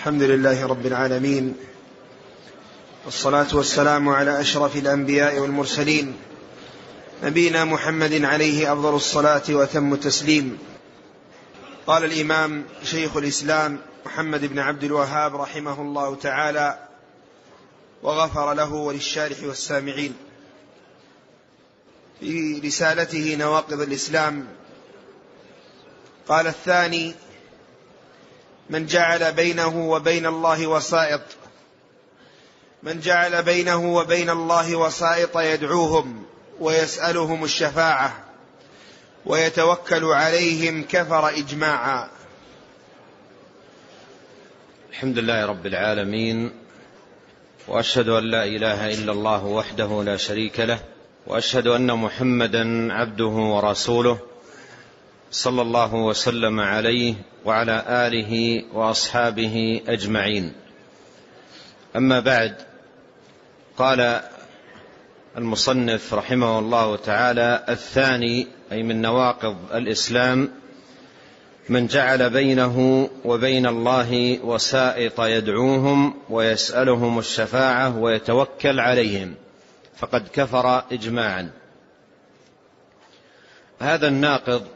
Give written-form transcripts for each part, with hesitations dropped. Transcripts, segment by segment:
الحمد لله رب العالمين، والصلاة والسلام على أشرف الأنبياء والمرسلين، نبينا محمد عليه أفضل الصلاة وأتم التسليم. قال الإمام شيخ الإسلام محمد بن عبد الوهاب رحمه الله تعالى وغفر له وللشارح والسامعين في رسالته نواقض الإسلام، قال: الثاني: من جعل بينه وبين الله وسائط، من جعل بينه وبين الله وسائط يدعوهم ويسألهم الشفاعة ويتوكل عليهم كفر إجماعا. الحمد لله رب العالمين، وأشهد أن لا إله إلا الله وحده لا شريك له، وأشهد أن محمدا عبده ورسوله، صلى الله وسلم عليه وعلى آله وأصحابه أجمعين. أما بعد، قال المصنف رحمه الله تعالى: الثاني، أي من نواقض الإسلام: من جعل بينه وبين الله وسائط يدعوهم ويسألهم الشفاعة ويتوكل عليهم فقد كفر إجماعا. هذا الناقض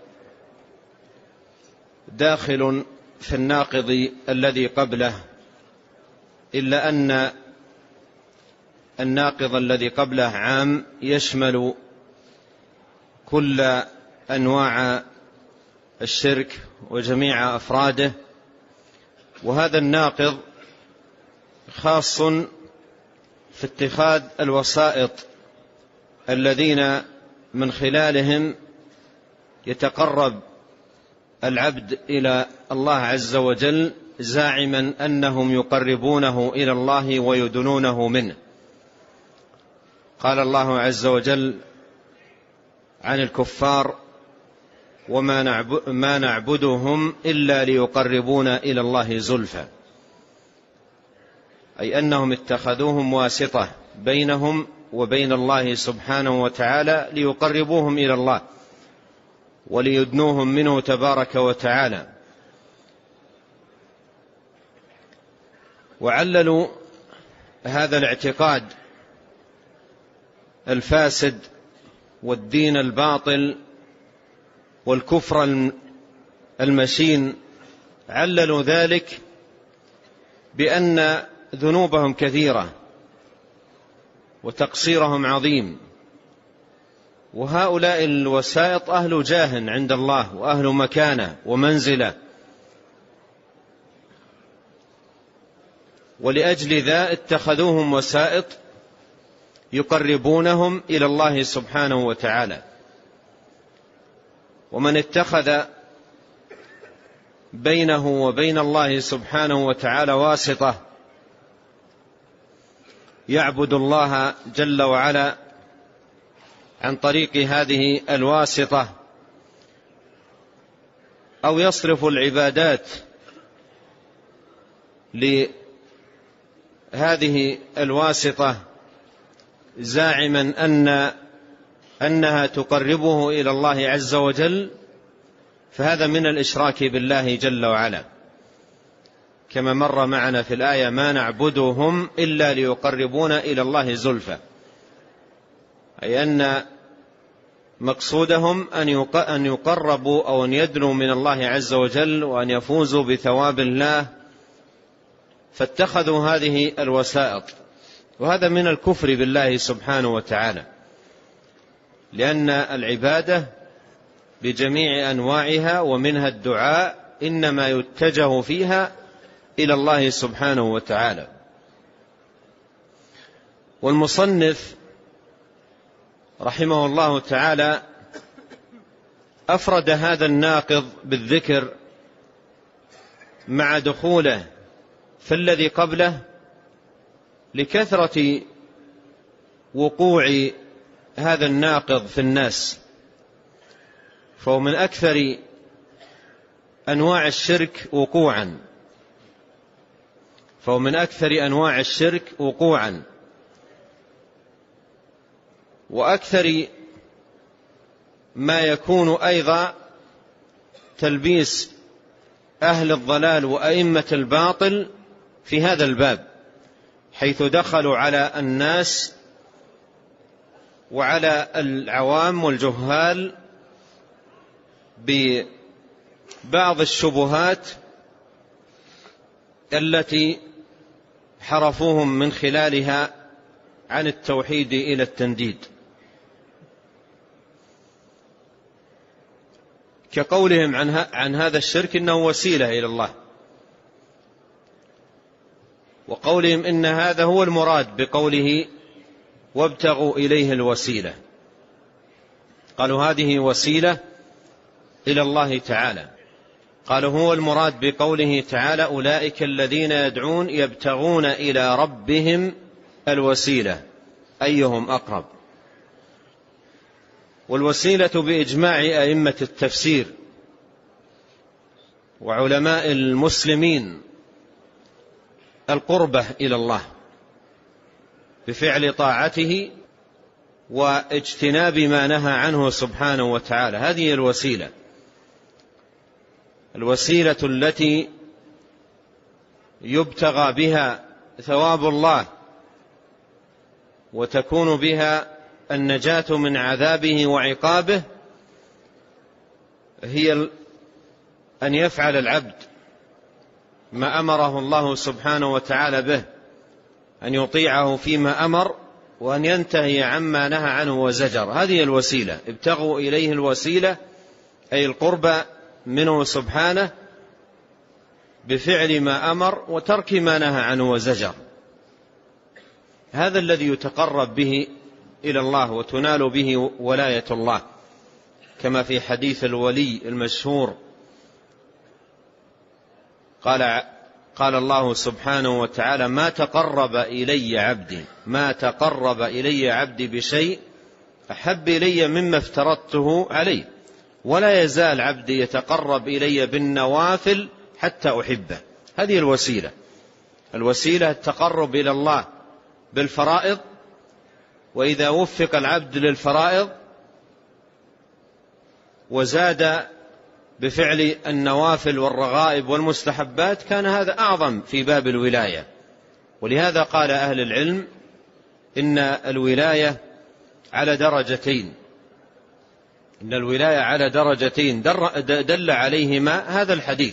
داخل في الناقض الذي قبله، إلا أن الناقض الذي قبله عام يشمل كل أنواع الشرك وجميع أفراده، وهذا الناقض خاص في اتخاذ الوسائط الذين من خلالهم يتقرب العبد إلى الله عز وجل زاعما أنهم يقربونه إلى الله ويدنونه منه. قال الله عز وجل عن الكفار: وما نعبدهم إلا ليقربونا إلى الله زلفى، أي أنهم اتخذوهم واسطة بينهم وبين الله سبحانه وتعالى ليقربوهم إلى الله وليدنوهم منه تبارك وتعالى. وعللوا هذا الاعتقاد الفاسد والدين الباطل والكفر المشين، عللوا ذلك بأن ذنوبهم كثيرة وتقصيرهم عظيم، وهؤلاء الوسائط أهل جاه عند الله وأهل مكانة ومنزلة، ولأجل ذا اتخذوهم وسائط يقربونهم إلى الله سبحانه وتعالى. ومن اتخذ بينه وبين الله سبحانه وتعالى واسطة يعبد الله جل وعلا عن طريق هذه الواسطة، أو يصرف العبادات لهذه الواسطة زاعما أنها تقربه إلى الله عز وجل، فهذا من الإشراك بالله جل وعلا، كما مر معنا في الآية: ما نعبدهم إلا ليقربونا إلى الله زلفى، أي أن مقصودهم أن يقربوا أو أن يدنوا من الله عز وجل وأن يفوزوا بثواب الله، فاتخذوا هذه الوسائط. وهذا من الكفر بالله سبحانه وتعالى، لأن العبادة بجميع أنواعها ومنها الدعاء إنما يتجه فيها إلى الله سبحانه وتعالى. والمصنف رحمه الله تعالى أفرد هذا الناقض بالذكر مع دخوله في الذي قبله لكثرة وقوع هذا الناقض في الناس، فهو من أكثر أنواع الشرك وقوعا، فهو من أكثر أنواع الشرك وقوعا، وأكثر ما يكون أيضا تلبيس أهل الضلال وأئمة الباطل في هذا الباب، حيث دخلوا على الناس وعلى العوام والجهال ببعض الشبهات التي حرفوهم من خلالها عن التوحيد إلى التنديد، كقولهم عن هذا الشرك إنه وسيلة إلى الله، وقولهم إن هذا هو المراد بقوله وابتغوا إليه الوسيلة، قالوا هذه وسيلة إلى الله تعالى. قالوا هو المراد بقوله تعالى أولئك الذين يدعون يبتغون إلى ربهم الوسيلة أيهم أقرب. والوسيلة بإجماع أئمة التفسير وعلماء المسلمين القربة إلى الله بفعل طاعته واجتناب ما نهى عنه سبحانه وتعالى. هذه الوسيلة، الوسيلة التي يبتغى بها ثواب الله وتكون بها النجاة من عذابه وعقابه، هي أن يفعل العبد ما أمره الله سبحانه وتعالى به، أن يطيعه فيما أمر وأن ينتهي عما نهى عنه وزجر. هذه الوسيلة، ابتغوا إليه الوسيلة أي القرب منه سبحانه بفعل ما أمر وترك ما نهى عنه وزجر. هذا الذي يتقرب به إلى الله وتنال به ولاية الله، كما في حديث الولي المشهور قال الله سبحانه وتعالى ما تقرب إلي عبدي بشيء أحب إلي مما افترضته عليه، ولا يزال عبدي يتقرب إلي بالنوافل حتى أحبه. هذه الوسيلة التقرب إلى الله بالفرائض، وإذا وفق العبد للفرائض وزاد بفعل النوافل والرغائب والمستحبات كان هذا أعظم في باب الولاية. ولهذا قال أهل العلم إن الولاية على درجتين دل عليهما هذا الحديث.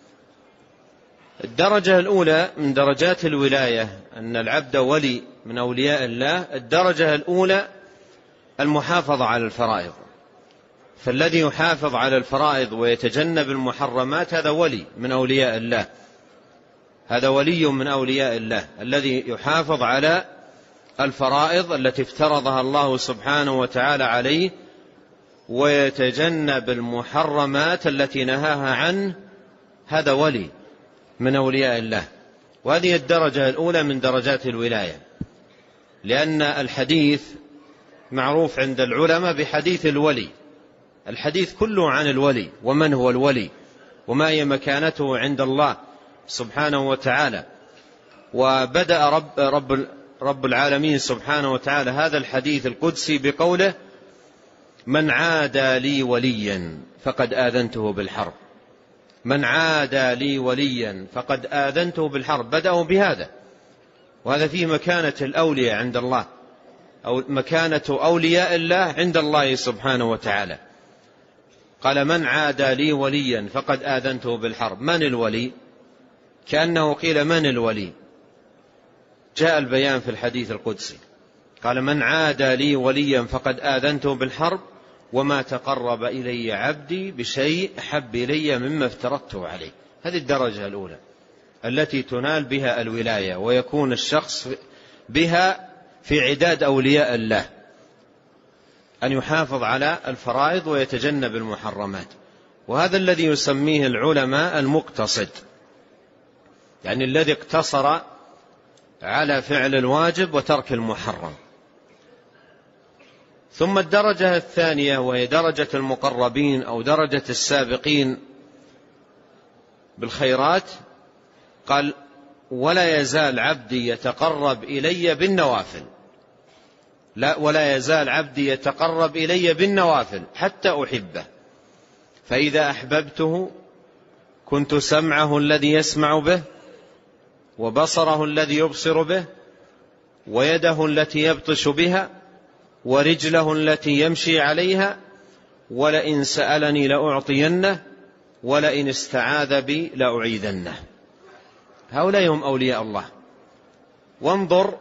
الدرجة الأولى من درجات الولاية أن العبد ولي من أولياء الله. الدرجة الأولى المحافظة على الفرائض، فالذي يحافظ على الفرائض ويتجنب المحرمات هذا ولي من أولياء الله، هذا ولي من أولياء الله الذي يحافظ على الفرائض التي افترضها الله سبحانه وتعالى عليه ويتجنب المحرمات التي نهاها عنه، هذا ولي من أولياء الله. وهذه الدرجة الأولى من درجات الولاية، لأن الحديث معروف عند العلماء بحديث الولي. الحديث كله عن الولي ومن هو الولي وما هي مكانته عند الله سبحانه وتعالى. وبدأ رب العالمين سبحانه وتعالى هذا الحديث القدسي بقوله من عادى لي وليا فقد آذنته بالحرب. من عادى لي وليا فقد آذنته بالحرب. بدأوا بهذا، وهذا فيه مكانة الأولياء عند الله، أو مكانة أولياء الله عند الله سبحانه وتعالى. قال من عادى لي وليا فقد آذنته بالحرب. من الولي؟ كأنه قيل من الولي؟ جاء البيان في الحديث القدسي، قال من عادى لي وليا فقد آذنته بالحرب وما تقرب إلي عبدي بشيء أحب إلي مما افترضته عليه. هذه الدرجة الأولى التي تنال بها الولاية ويكون الشخص بها في عداد أولياء الله، أن يحافظ على الفرائض ويتجنب المحرمات. وهذا الذي يسميه العلماء المقتصد، يعني الذي اقتصر على فعل الواجب وترك المحرم. ثم الدرجة الثانية وهي درجة المقربين أو درجة السابقين بالخيرات، قال ولا يزال عبدي يتقرب إلي بالنوافل. لا، ولا يزال عبدي يتقرب إلي بالنوافل حتى أحبه، فإذا أحببته كنت سمعه الذي يسمع به وبصره الذي يبصر به، ويده التي يبطش بها، ورجله التي يمشي عليها، ولئن سألني لأعطينه، ولئن استعاذ بي لأعيذنه. هؤلاء هم أولياء الله. وانظر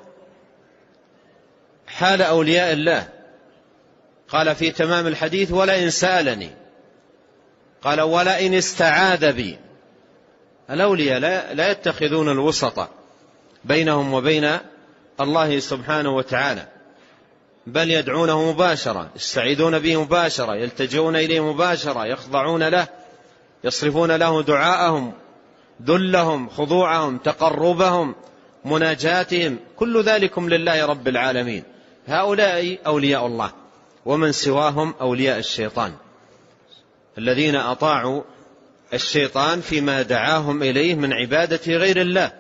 حال أولياء الله، قال في تمام الحديث ولئن سألني، قال ولئن استعاذ بي. الأولياء لا يتخذون الوسط بينهم وبين الله سبحانه وتعالى، بل يدعونه مباشرة، يستعيذون به مباشرة، يلتجئون إليه مباشرة، يخضعون له، يصرفون له دعاءهم، ذلهم، خضوعهم، تقربهم، مناجاتهم، كل ذلكم لله رب العالمين. هؤلاء أولياء الله، ومن سواهم أولياء الشيطان الذين أطاعوا الشيطان فيما دعاهم إليه من عبادة غير الله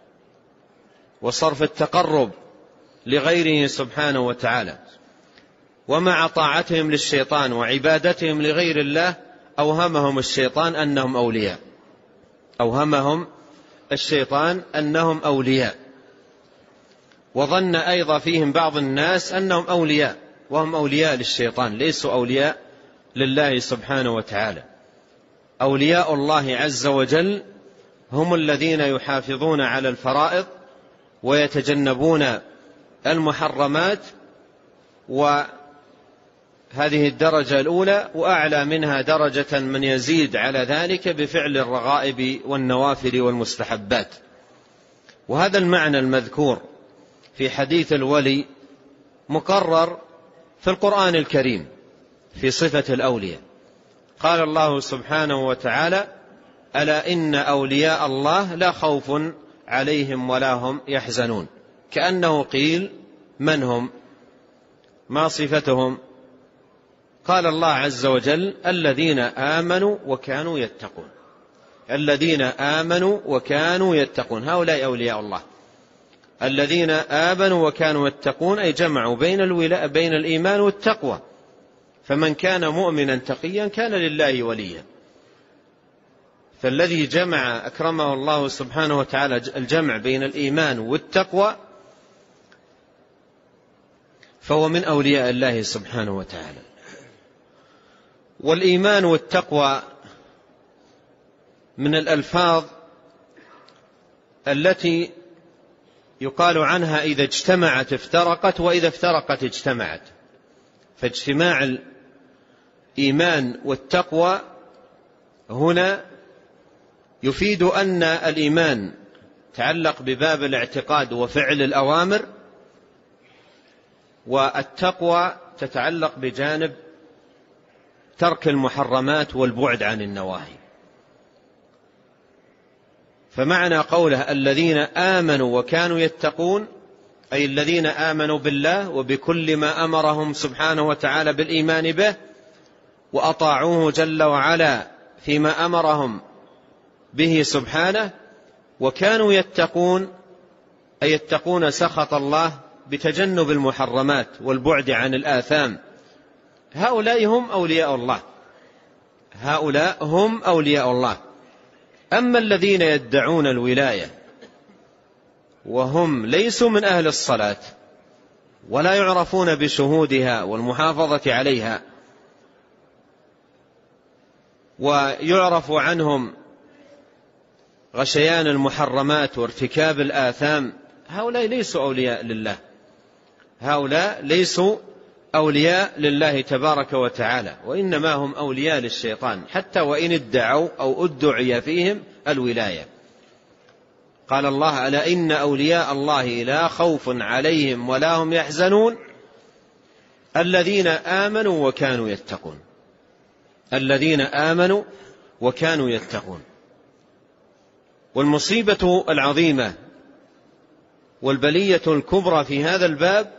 وصرف التقرب لغيره سبحانه وتعالى. ومع طاعتهم للشيطان وعبادتهم لغير الله أوهمهم الشيطان أنهم أولياء، أوهمهم الشيطان أنهم أولياء، وظن أيضا فيهم بعض الناس أنهم أولياء، وهم أولياء للشيطان، ليسوا أولياء لله سبحانه وتعالى. أولياء الله عز وجل هم الذين يحافظون على الفرائض ويتجنبون المحرمات، وهذه الدرجة الأولى، وأعلى منها درجة من يزيد على ذلك بفعل الرغائب والنوافل والمستحبات. وهذا المعنى المذكور في حديث الولي مقرر في القرآن الكريم في صفة الأولياء. قال الله سبحانه وتعالى: ألا إن أولياء الله لا خوف عليهم ولا هم يحزنون. كأنه قيل من هم؟ ما صفتهم؟ قال الله عز وجل: الذين آمنوا وكانوا يتقون. الذين آمنوا وكانوا يتقون، هؤلاء أولياء الله. الذين آمنوا وكانوا يتقون أي جمعوا بين الإيمان والتقوى، فمن كان مؤمنا تقيا كان لله وليا. فالذي جمع أكرمه الله سبحانه وتعالى الجمع بين الإيمان والتقوى فهو من أولياء الله سبحانه وتعالى. والإيمان والتقوى من الألفاظ التي يقال عنها إذا اجتمعت افترقت، وإذا افترقت اجتمعت. فاجتماع الإيمان والتقوى هنا يفيد أن الإيمان تعلق بباب الاعتقاد وفعل الأوامر، والتقوى تتعلق بجانب ترك المحرمات والبعد عن النواهي. فمعنى قوله الذين آمنوا وكانوا يتقون أي الذين آمنوا بالله وبكل ما أمرهم سبحانه وتعالى بالإيمان به، وأطاعوه جل وعلا فيما أمرهم به سبحانه، وكانوا يتقون أي يتقون سخط الله بتجنب المحرمات والبعد عن الآثام. هؤلاء هم أولياء الله، هؤلاء هم أولياء الله. أما الذين يدعون الولاية وهم ليسوا من أهل الصلاة ولا يعرفون بشهودها والمحافظة عليها، ويعرف عنهم غشيان المحرمات وارتكاب الآثام، هؤلاء ليسوا أولياء لله، هؤلاء ليسوا أولياء لله تبارك وتعالى، وإنما هم أولياء للشيطان، حتى وإن ادعوا أو ادعي فيهم الولاية. قال الله: ألا إن أولياء الله لا خوف عليهم ولا هم يحزنون الذين آمنوا وكانوا يتقون. الذين آمنوا وكانوا يتقون. والمصيبة العظيمة والبلية الكبرى في هذا الباب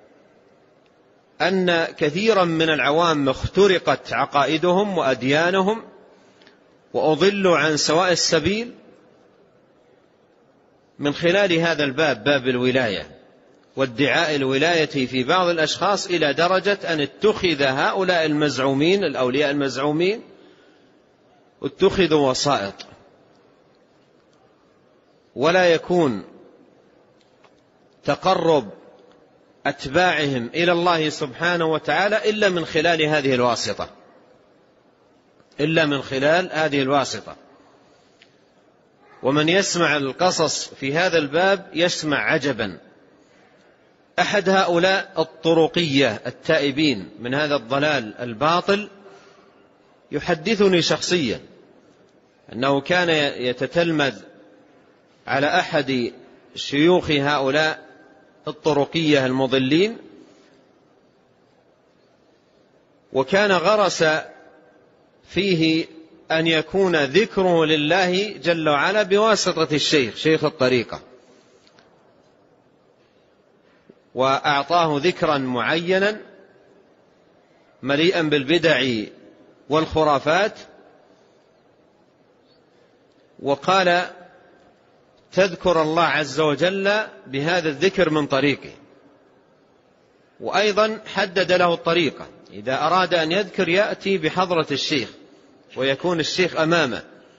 أن كثيرا من العوام اخترقت عقائدهم وأديانهم وأضلوا عن سواء السبيل من خلال هذا الباب، باب الولاية وادعاء الولاية في بعض الأشخاص، إلى درجة أن اتخذ هؤلاء المزعومين الأولياء المزعومين اتخذوا وسائط ولا يكون تقرب أتباعهم إلى الله سبحانه وتعالى إلا من خلال هذه الواسطة، إلا من خلال هذه الواسطة. ومن يسمع القصص في هذا الباب يسمع عجبا. أحد هؤلاء الطرقية التائبين من هذا الضلال الباطل يحدثني شخصيا أنه كان يتتلمذ على أحد شيوخ هؤلاء الطرقية المضلين، وكان غرس فيه أن يكون ذكره لله جل وعلا بواسطة الشيخ، شيخ الطريقة، وأعطاه ذكرا معينا مليئا بالبدع والخرافات، وقال تذكر الله عز وجل بهذا الذكر من طريقه. وأيضا حدد له الطريقة، إذا أراد أن يذكر يأتي بحضرة الشيخ ويكون الشيخ أمامه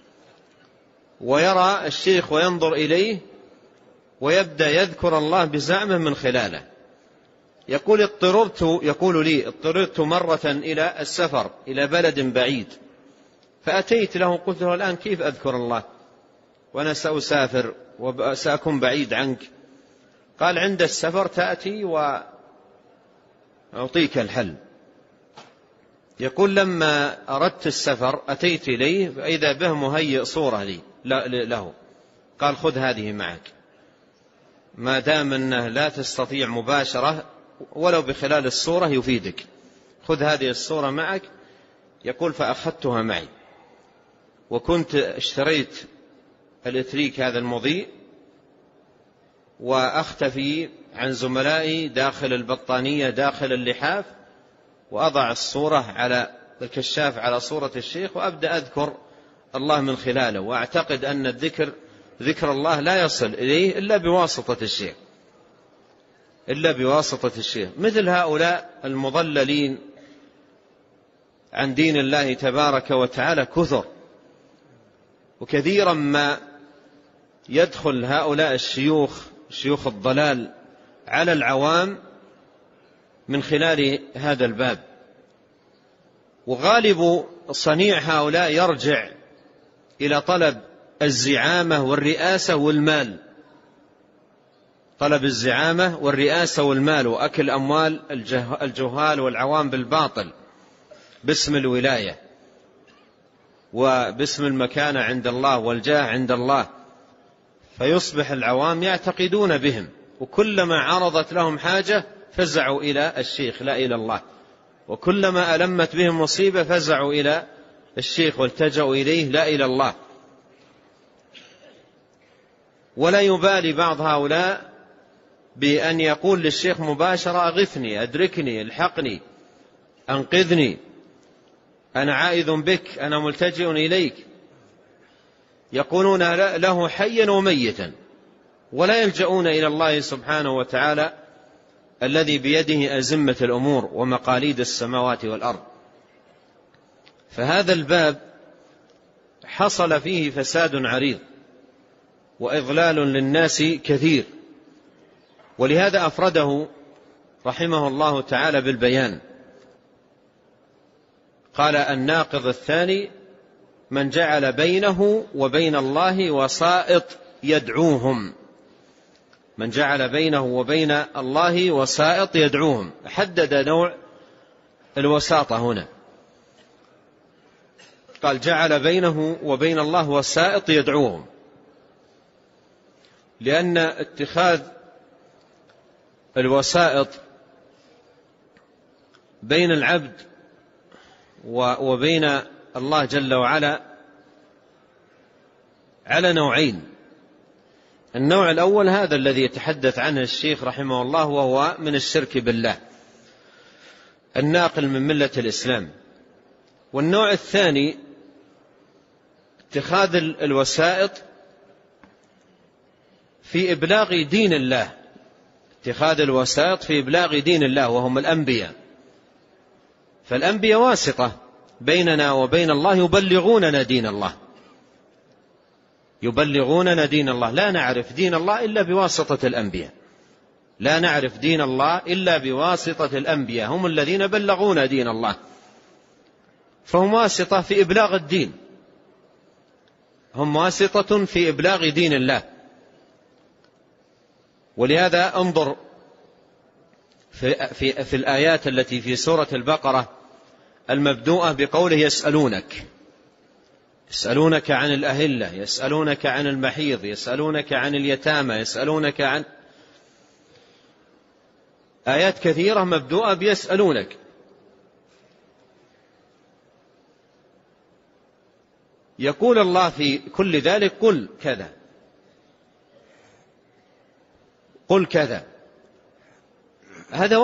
ويرى الشيخ وينظر إليه ويبدأ يذكر الله بزعمه من خلاله. يقول لي اضطررت مرة إلى السفر إلى بلد بعيد، فأتيت له قلت له الآن كيف أذكر الله وأنا سأسافر وسأكون بعيد عنك؟ قال عند السفر تأتي وأعطيك الحل. يقول لما أردت السفر أتيت إليه فإذا به مهيئ صورة لي له، قال خذ هذه معك ما دام أنه لا تستطيع مباشرة ولو بخلال الصورة يفيدك، خذ هذه الصورة معك. يقول فأخذتها معي، وكنت اشتريت الإتريك هذا المضيء وأختفي عن زملائي داخل البطانية داخل اللحاف، وأضع الصورة على الكشاف على صورة الشيخ وأبدأ أذكر الله من خلاله، وأعتقد أن ذكر الله لا يصل إليه إلا بواسطة الشيخ. مثل هؤلاء المضللين عن دين الله تبارك وتعالى كثر، وكثيرا ما يدخل هؤلاء شيوخ الضلال على العوام من خلال هذا الباب. وغالب صنيع هؤلاء يرجع إلى طلب الزعامة والرئاسة والمال، طلب الزعامة والرئاسة والمال، وأكل أموال الجهال والعوام بالباطل باسم الولاية وباسم المكانة عند الله والجاه عند الله، فيصبح العوام يعتقدون بهم، وكلما عرضت لهم حاجة فزعوا إلى الشيخ لا إلى الله، وكلما ألمت بهم مصيبة فزعوا إلى الشيخ والتجأوا إليه لا إلى الله. ولا يبالي بعض هؤلاء بأن يقول للشيخ مباشرة أغثني، أدركني، الحقني، أنقذني، أنا عائذ بك، أنا ملتجئ إليك. يقولون له حيا وميتا، ولا يلجؤون إلى الله سبحانه وتعالى الذي بيده أزمة الأمور ومقاليد السماوات والأرض. فهذا الباب حصل فيه فساد عريض وإضلال للناس كثير، ولهذا أفرده رحمه الله تعالى بالبيان. قال الناقض الثاني من جعل بينه وبين الله وسائط يدعوهم، من جعل بينه وبين الله وسائط يدعوهم. حدد نوع الوساطة هنا، قال جعل بينه وبين الله وسائط يدعوهم، لأن اتخاذ الوسائط بين العبد وبين الله جل وعلا على نوعين. النوع الأول هذا الذي يتحدث عنه الشيخ رحمه الله، وهو من الشرك بالله الناقل من ملة الإسلام. والنوع الثاني اتخاذ الوسائط في إبلاغ دين الله، اتخاذ الوسائط في إبلاغ دين الله، وهم الأنبياء. فالأنبياء واسطة بيننا وبين الله، يبلغوننا دين الله. يبلغوننا دين الله. لا نعرف دين الله إلا بواسطة الأنبياء، لا نعرف دين الله إلا بواسطة الأنبياء، هم الذين بلغونا دين الله، فهم واسطة في إبلاغ الدين، هم واسطة في إبلاغ دين الله. ولهذا انظر في الآيات التي في سورة البقرة المبدوءة بقوله يسألونك عن الأهلة، يسألونك عن المحيض، يسألونك عن اليتامى، يسألونك عن آيات كثيرة مبدوءة بيسألونك. يقول الله في كل ذلك قل كذا، قل كذا. هذا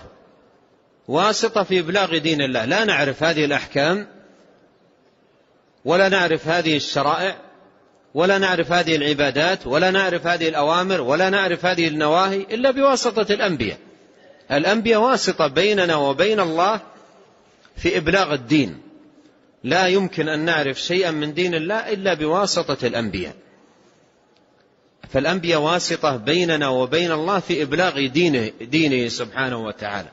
واسطة في إبلاغ دين الله. لا نعرف هذه الأحكام، ولا نعرف هذه الشرائع، ولا نعرف هذه العبادات، ولا نعرف هذه الأوامر، ولا نعرف هذه النواهي إلا بواسطة الأنبياء. الأنبياء واسطة بيننا وبين الله في إبلاغ الدين. لا يمكن أن نعرف شيئا من دين الله إلا بواسطة الأنبياء. فالأنبياء واسطة بيننا وبين الله في إبلاغ دينه سبحانه وتعالى.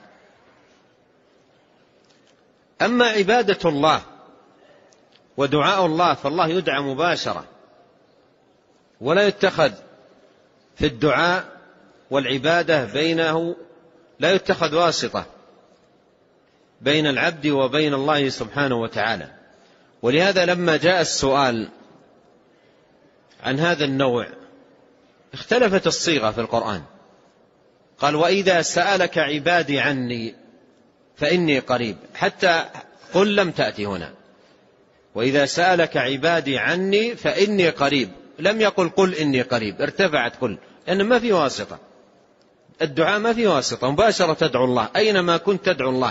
أما عبادة الله ودعاء الله فالله يدعى مباشرة، ولا يتخذ في الدعاء والعبادة بينه، لا يتخذ واسطة بين العبد وبين الله سبحانه وتعالى. ولهذا لما جاء السؤال عن هذا النوع اختلفت الصيغة في القرآن. قال وإذا سألك عبادي عني فإني قريب، حتى قل لم تأتي هنا. وإذا سألك عبادي عني فإني قريب، لم يقل قل إني قريب، ارتفعت قل، لأن ما في واسطة. الدعاء ما في واسطة، مباشرة تدعو الله أينما كنت تدعو الله،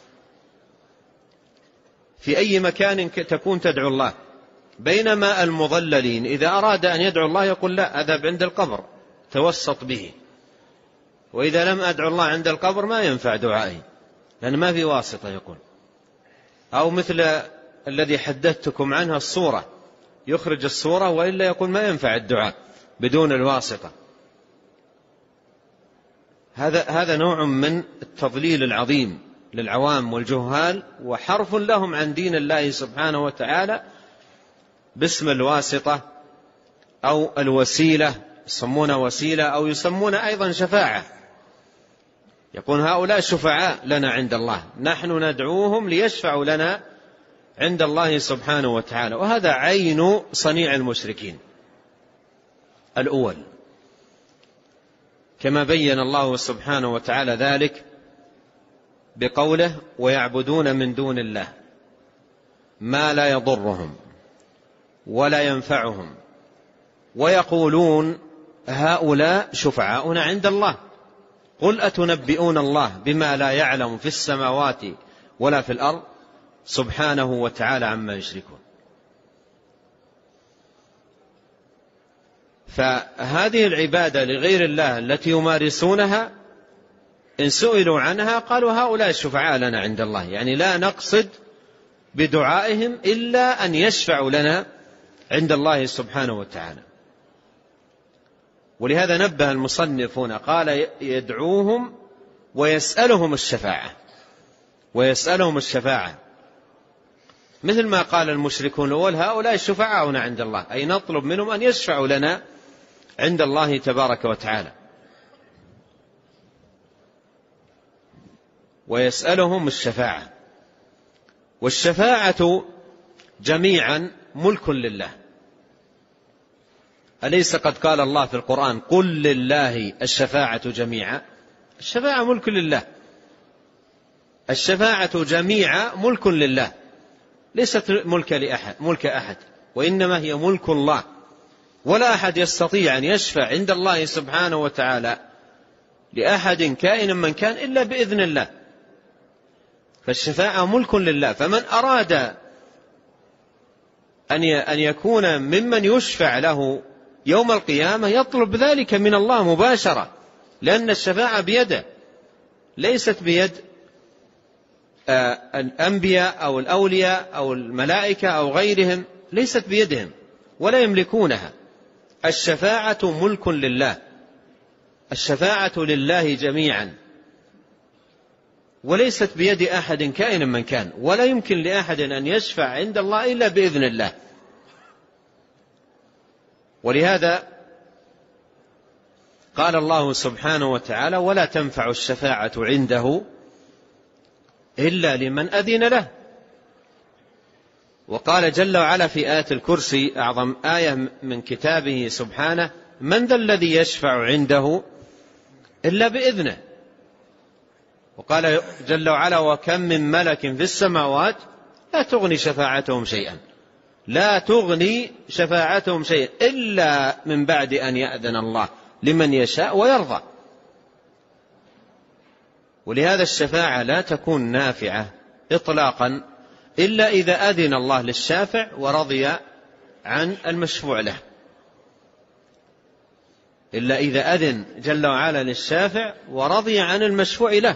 في أي مكان تكون تدعو الله. بينما المضللين إذا أراد أن يدعو الله يقول لا أذهب عند القبر توسط به، وإذا لم أدعو الله عند القبر ما ينفع دعائي لأن ما في واسطة يقول. أو مثل الذي حدثتكم عنها الصورة، يخرج الصورة وإلا يقول ما ينفع الدعاء بدون الواسطة. هذا نوع من التضليل العظيم للعوام والجهال، وحرف لهم عن دين الله سبحانه وتعالى باسم الواسطة أو الوسيلة، يسمون وسيلة أو يسمون أيضا شفاعة. يقول هؤلاء شفعاء لنا عند الله، نحن ندعوهم ليشفعوا لنا عند الله سبحانه وتعالى. وهذا عين صنيع المشركين الأول، كما بين الله سبحانه وتعالى ذلك بقوله ويعبدون من دون الله ما لا يضرهم ولا ينفعهم ويقولون هؤلاء شفعاؤنا عند الله قل أتنبئون الله بما لا يعلم في السماوات ولا في الأرض سبحانه وتعالى عما يشركون. فهذه العبادة لغير الله التي يمارسونها إن سئلوا عنها قالوا هؤلاء الشفعاء لنا عند الله، يعني لا نقصد بدعائهم إلا أن يشفعوا لنا عند الله سبحانه وتعالى. ولهذا نبه المصنفون قال يدعوهم ويسألهم الشفاعة، ويسألهم الشفاعة، مثل ما قال المشركون الأول هؤلاء الشفعاؤنا عند الله، أي نطلب منهم أن يشفعوا لنا عند الله تبارك وتعالى. ويسألهم الشفاعة، والشفاعة جميعا ملك لله. أليس قد قال الله في القرآن قل لله الشفاعة جميعا؟ الشفاعة ملك لله، الشفاعة جميعا ملك لله، ليست ملك أحد، وإنما هي ملك الله. ولا أحد يستطيع أن يشفع عند الله سبحانه وتعالى لأحد كائن من كان إلا بإذن الله. فالشفاعة ملك لله، فمن أراد أن يكون ممن يشفع له يوم القيامة يطلب ذلك من الله مباشرة، لأن الشفاعة بيده، ليست بيد الأنبياء أو الأولياء أو الملائكة أو غيرهم، ليست بيدهم، ولا يملكونها. الشفاعة ملك لله، الشفاعة لله جميعا، وليست بيد أحد كائنا من كان، ولا يمكن لأحد أن يشفع عند الله إلا بإذن الله. ولهذا قال الله سبحانه وتعالى: ولا تنفع الشفاعة عنده إلا لمن أذن له. وقال جل وعلا في آية الكرسي، أعظم آية من كتابه سبحانه: من ذا الذي يشفع عنده إلا بإذنه. وقال جل وعلا: وكم من ملك في السماوات لا تغني شفاعتهم شيئا، لا تغني شفاعتهم شيئا إلا من بعد أن يأذن الله لمن يشاء ويرضى. ولهذا الشفاعة لا تكون نافعة إطلاقا إلا إذا أذن الله للشافع ورضي عن المشفوع له، إلا إذا أذن جل وعلا للشافع ورضي عن المشفوع له.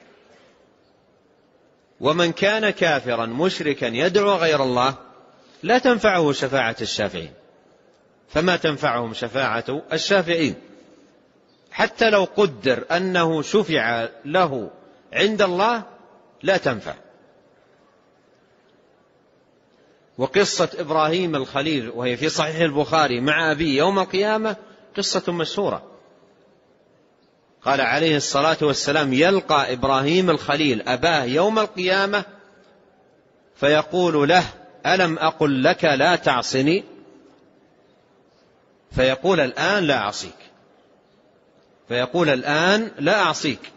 ومن كان كافرا مشركا يدعو غير الله لا تنفعه شفاعة الشافعين، فما تنفعهم شفاعة الشافعين حتى لو قدر أنه شفع له عند الله لا تنفع. وقصة إبراهيم الخليل وهي في صحيح البخاري مع أبيه يوم القيامة قصة مشهورة. قال عليه الصلاة والسلام: يلقى إبراهيم الخليل أباه يوم القيامة فيقول له: ألم أقل لك لا تعصني؟ فيقول: الآن لا أعصيك. فيقول: الآن لا أعصيك.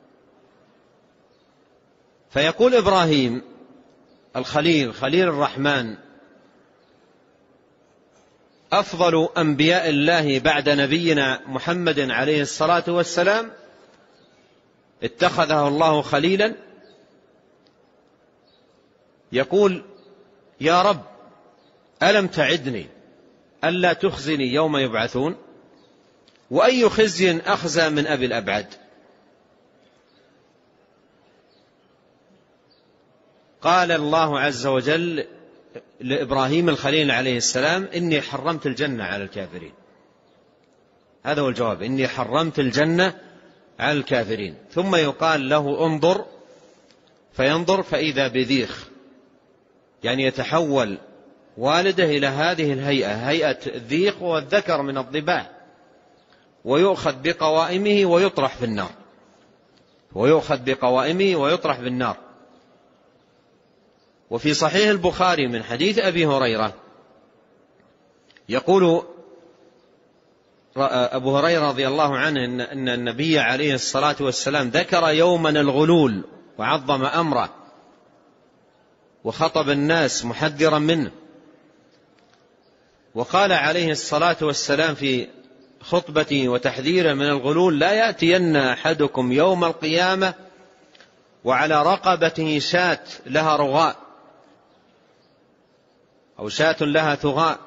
فيقول إبراهيم الخليل خليل الرحمن: أفضل أنبياء الله بعد نبينا محمد عليه الصلاة والسلام اتخذه الله خليلا. يقول: يا رب ألم تعدني ألا تخزني يوم يبعثون؟ وأي خزي أخزى من أبي الأبعد؟ قال الله عز وجل لإبراهيم الخليل عليه السلام: إني حرمت الجنة على الكافرين. هذا هو الجواب: إني حرمت الجنة على الكافرين. ثم يقال له: انظر، فينظر فإذا بذيخ، يعني يتحول والده إلى هذه الهيئة، هيئة الذيخ والذكر من الضباع، ويؤخذ بقوائمه ويطرح في النار، ويؤخذ بقوائمه ويطرح في النار. وفي صحيح البخاري من حديث أبي هريرة يقول أبو هريرة رضي الله عنه أن النبي عليه الصلاة والسلام ذكر يوما الغلول وعظم أمره وخطب الناس محذرا منه، وقال عليه الصلاة والسلام في خطبته وتحذيرا من الغلول: لا يأتين أحدكم يوم القيامة وعلى رقبته شاة لها رغاء أو شاة لها ثغاء،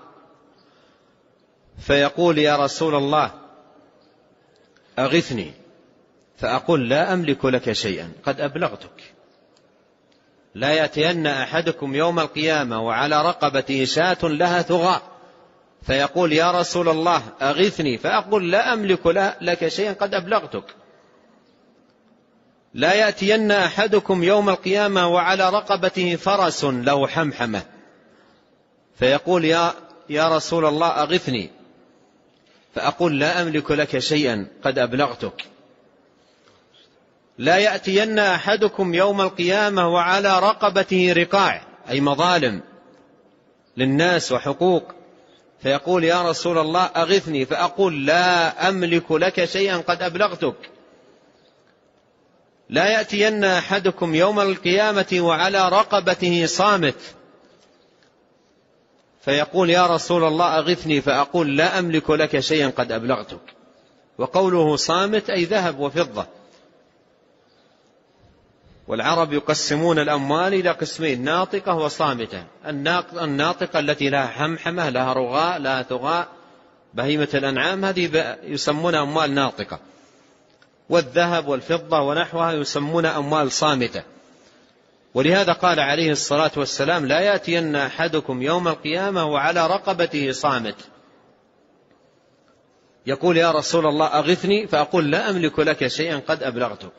فيقول: يا رسول الله أغثني، فأقول: لا أملك لك شيئا قد أبلغتك. لا يأتين أحدكم يوم القيامة وعلى رقبته شاة لها ثغاء، فيقول: يا رسول الله أغثني، فأقول: لا أملك لك شيئا قد أبلغتك. لا يأتين أحدكم يوم القيامة وعلى رقبته فرس له حمحمة، فيقول: يا رسول الله أغثني، فأقول: لا أملك لك شيئا قد أبلغتك. لا يأتين أحدكم يوم القيامة وعلى رقبته رقاع، أي مظالم للناس وحقوق، فيقول: يا رسول الله أغثني، فأقول: لا أملك لك شيئا قد أبلغتك. لا يأتين أحدكم يوم القيامة وعلى رقبته صامت، فيقول: يا رسول الله أغثني، فأقول: لا أملك لك شيئا قد أبلغتك. وقوله صامت أي ذهب وفضة. والعرب يقسمون الأموال إلى قسمين: ناطقة وصامتة. الناطقة التي لها حمحمة لها رغاء لها ثغاء بهيمة الأنعام، هذه يسمونها أموال ناطقة. والذهب والفضة ونحوها يسمون أموال صامتة. ولهذا قال عليه الصلاة والسلام: لا يأتين أحدكم يوم القيامة وعلى رقبته صامت، يقول: يا رسول الله أغثني، فأقول: لا أملك لك شيئا قد أبلغتك.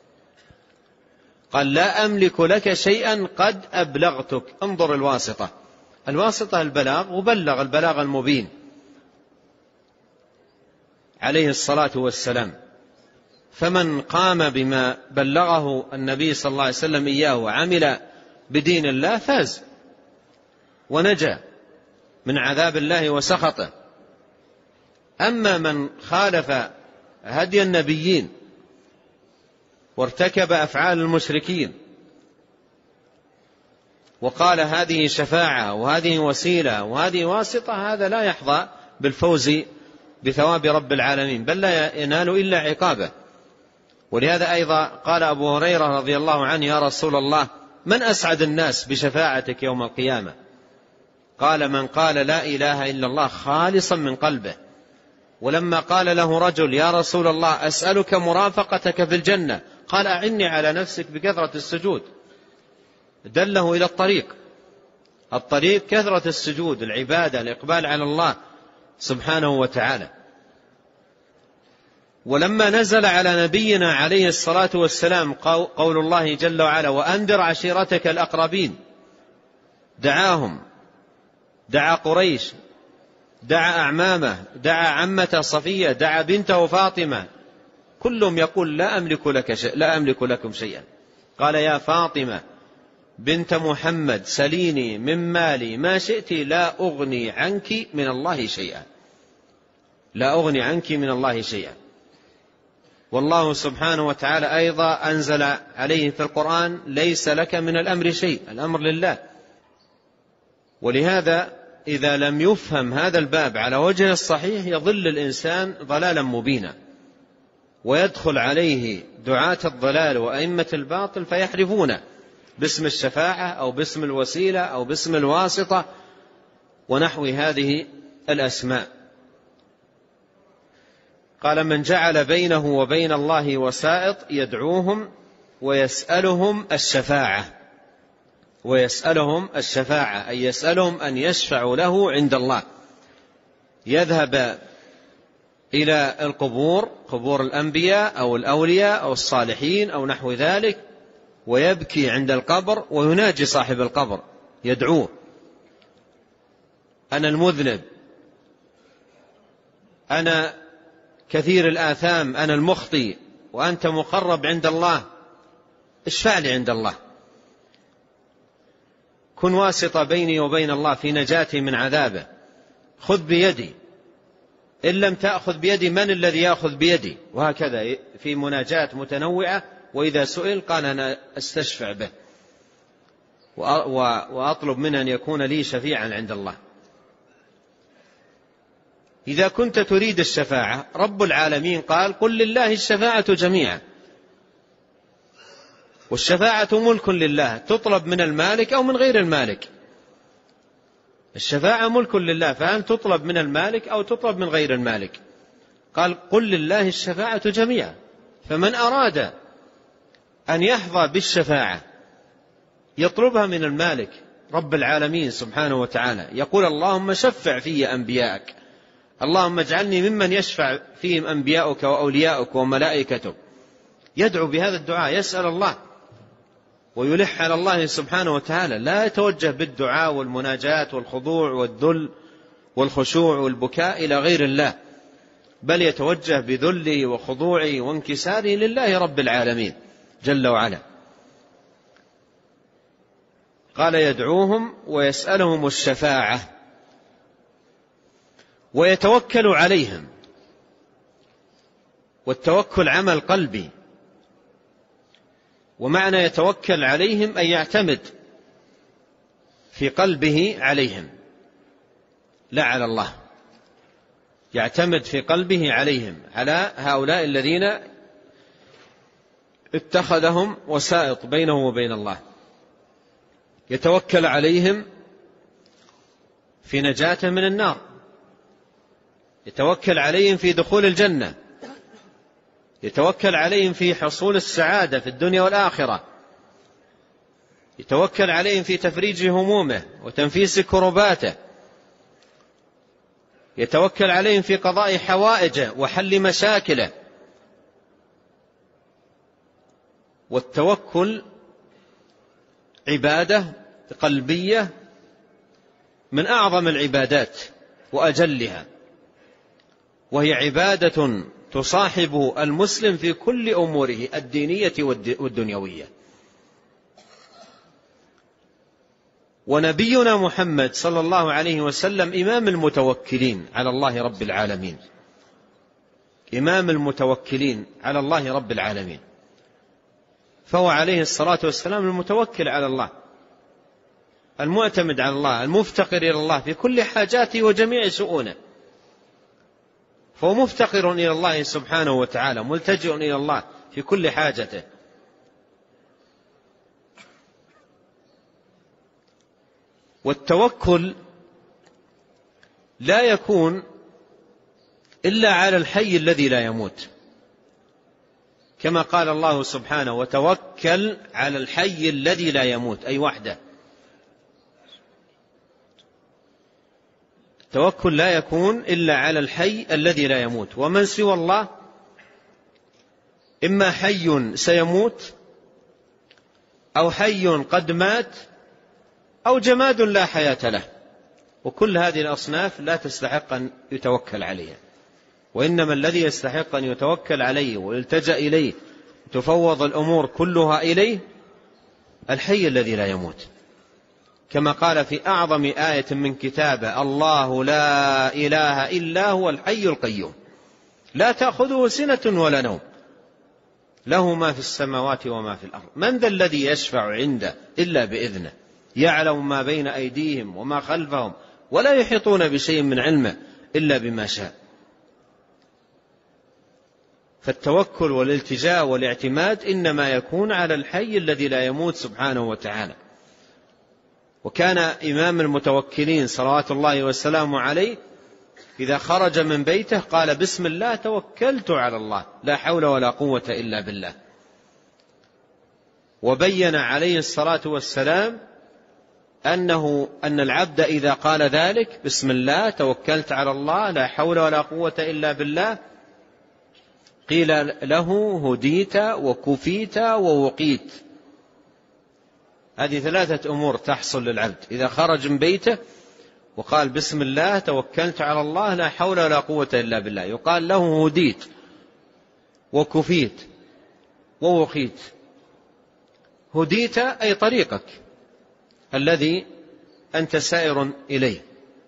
قال: لا أملك لك شيئا قد أبلغتك. انظر الواسطة، الواسطة البلاغ، وبلغ البلاغ المبين عليه الصلاة والسلام. فمن قام بما بلغه النبي صلى الله عليه وسلم إياه وعمل بدين الله فاز ونجا من عذاب الله وسخطه. أما من خالف هدي النبيين وارتكب أفعال المشركين وقال هذه شفاعة وهذه وسيلة وهذه واسطة، هذا لا يحظى بالفوز بثواب رب العالمين، بل لا ينال إلا عقابه. ولهذا أيضا قال أبو هريرة رضي الله عنه: يا رسول الله، من أسعد الناس بشفاعتك يوم القيامة؟ قال: من قال لا إله إلا الله خالصا من قلبه. ولما قال له رجل: يا رسول الله، أسألك مرافقتك في الجنة، قال: أعني على نفسك بكثرة السجود. دله إلى الطريق كثرة السجود، العبادة، الإقبال على الله سبحانه وتعالى. ولما نزل على نبينا عليه الصلاة والسلام قول الله جل وعلا: وأنذر عشيرتك الأقربين، دعاهم، دعا قريش، دعا أعمامه، دعا عمته صفية، دعا بنته فاطمة، كلهم يقول: لا أملك لكم شيئا. قال: يا فاطمة بنت محمد، سليني من مالي ما شئت، لا أغني عنك من الله شيئا، لا أغني عنك من الله شيئا. والله سبحانه وتعالى أيضا أنزل عليه في القرآن: ليس لك من الأمر شيء، الأمر لله. ولهذا إذا لم يفهم هذا الباب على وجه الصحيح يضل الإنسان ضلالا مبينا، ويدخل عليه دعاة الضلال وأئمة الباطل فيحرفونه باسم الشفاعة أو باسم الوسيلة أو باسم الواسطة ونحو هذه الأسماء. قال: من جعل بينه وبين الله وسائط يدعوهم ويسألهم الشفاعة، أي يسألهم أن يشفعوا له عند الله. يذهب إلى القبور، قبور الأنبياء أو الأولياء أو الصالحين أو نحو ذلك، ويبكي عند القبر ويناجي صاحب القبر، يدعوه: أنا المذنب، أنا كثير الآثام، أنا المخطئ، وأنت مقرب عند الله، اشفع لي عند الله، كن واسطة بيني وبين الله في نجاتي من عذابه، خذ بيدي، إن لم تأخذ بيدي من الذي يأخذ بيدي؟ وهكذا في مناجات متنوعة. وإذا سئل قال: أنا أستشفع به وأطلب منه أن يكون لي شفيعا عند الله. إذا كنت تريد الشفاعة، رب العالمين قال: قل لله الشفاعة جميعا. والشفاعة ملك لله، تطلب من المالك أو من غير المالك. الشفاعة ملك لله، فهل تطلب من المالك أو تطلب من غير المالك؟ قال: قل لله الشفاعة جميعا. فمن أراد أن يحظى بالشفاعة يطلبها من المالك رب العالمين سبحانه وتعالى، يقول: اللهم شفع في أنبيائك، اللهم اجعلني ممن يشفع فيهم أنبياؤك وأولياؤك وملائكتك. يدعو بهذا الدعاء، يسأل الله ويلح على الله سبحانه وتعالى، لا يتوجه بالدعاء والمناجاة والخضوع والذل والخشوع والبكاء إلى غير الله، بل يتوجه بذله وخضوعه وانكساره لله رب العالمين جل وعلا. قال: يدعوهم ويسألهم الشفاعة ويتوكل عليهم. والتوكل عمل قلبي، ومعنى يتوكل عليهم أن يعتمد في قلبه عليهم لا على الله، يعتمد في قلبه عليهم، على هؤلاء الذين اتخذهم وسائط بينه وبين الله. يتوكل عليهم في نجاته من النار، يتوكل عليهم في دخول الجنة، يتوكل عليهم في حصول السعادة في الدنيا والآخرة. يتوكل عليه في تفريج همومه وتنفيس كرباته، يتوكل عليهم في قضاء حوائجه وحل مشاكله. والتوكل عبادة قلبية من أعظم العبادات وأجلها، وهي عبادة تصاحب المسلم في كل أموره الدينية والدنيوية. ونبينا محمد صلى الله عليه وسلم إمام المتوكلين على الله رب العالمين، إمام المتوكلين على الله رب العالمين، فهو عليه الصلاة والسلام المتوكل على الله، المعتمد على الله، المفتقر إلى الله في كل حاجاته وجميع شؤونه، فهو مفتقر إلى الله سبحانه وتعالى، ملتجئ إلى الله في كل حاجته. والتوكل لا يكون إلا على الحي الذي لا يموت، كما قال الله سبحانه: وتوكل على الحي الذي لا يموت، أي وحده. التوكل لا يكون إلا على الحي الذي لا يموت، ومن سوى الله إما حي سيموت، أو حي قد مات، أو جماد لا حياة له، وكل هذه الأصناف لا تستحق أن يتوكل عليها، وإنما الذي يستحق أن يتوكل عليه ويلتجأ إليه تفوض الأمور كلها إليه الحي الذي لا يموت، كما قال في أعظم آية من كتابه: الله لا إله إلا هو الحي القيوم لا تأخذه سنة ولا نوم له ما في السماوات وما في الأرض من ذا الذي يشفع عنده إلا بإذنه يعلم ما بين أيديهم وما خلفهم ولا يحيطون بشيء من علمه إلا بما شاء. فالتوكل والالتجاء والاعتماد إنما يكون على الحي الذي لا يموت سبحانه وتعالى. وكان إمام المتوكلين صلوات الله والسلام عليه إذا خرج من بيته قال: بسم الله توكلت على الله لا حول ولا قوة إلا بالله. وبين عليه الصلاة والسلام أن العبد إذا قال ذلك: بسم الله توكلت على الله لا حول ولا قوة إلا بالله، قيل له: هديت وكفيت ووقيت. هذه ثلاثة أمور تحصل للعبد إذا خرج من بيته وقال: بسم الله توكلت على الله لا حول ولا قوة إلا بالله، يقال له: هديت وكفيت ووقيت. هديت أي طريقك الذي أنت سائر إليه،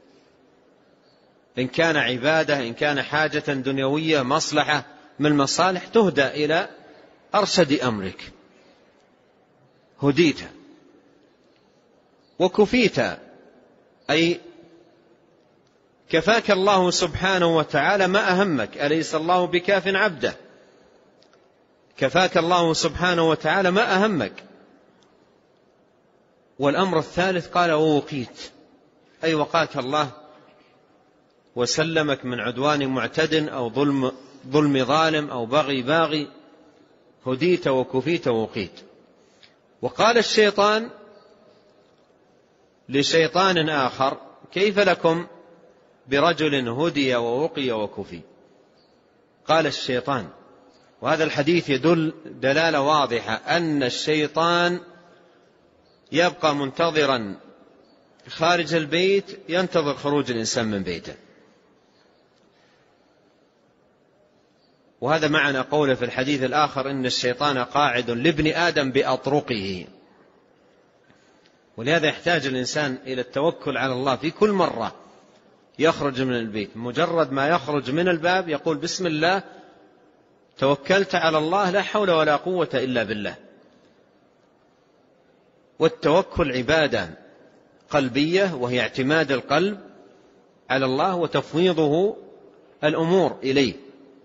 إن كان عبادة، إن كان حاجة دنيوية، مصلحة من المصالح، تهدى إلى أرشد أمرك. هديت. وكفيت أي كفاك الله سبحانه وتعالى ما أهمك، أليس الله بكاف عبده؟ كفاك الله سبحانه وتعالى ما أهمك. والأمر الثالث قال: ووقيت، أي وقاك الله وسلمك من عدوان معتد أو ظلم ظالم أو بغي باغي. هديت وكفيت ووقيت. وقال الشيطان لشيطان آخر: كيف لكم برجل هدي ووقي وكفي؟ قال الشيطان، وهذا الحديث يدل دلالة واضحة أن الشيطان يبقى منتظرا خارج البيت، ينتظر خروج الإنسان من بيته. وهذا معنى قوله في الحديث الآخر: إن الشيطان قاعد لابن آدم بأطرقه. ولهذا يحتاج الإنسان إلى التوكل على الله في كل مرة يخرج من البيت، مجرد ما يخرج من الباب يقول: بسم الله توكلت على الله لا حول ولا قوة إلا بالله. والتوكل عبادة قلبية، وهي اعتماد القلب على الله وتفويضه الأمور إليه.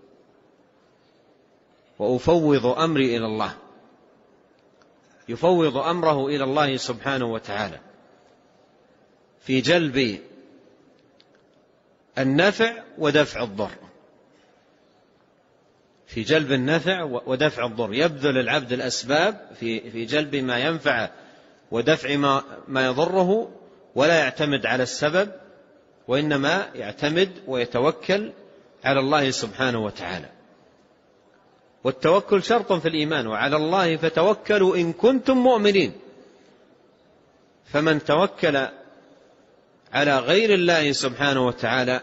وأفوض أمري إلى الله، يفوض أمره إلى الله سبحانه وتعالى في جلب النفع ودفع الضر، في جلب النفع ودفع الضر. يبذل العبد الأسباب في جلب ما ينفع ودفع ما يضره، ولا يعتمد على السبب، وإنما يعتمد ويتوكل على الله سبحانه وتعالى. والتوكل شرط في الإيمان، وعلى الله فتوكلوا إن كنتم مؤمنين. فمن توكل على غير الله سبحانه وتعالى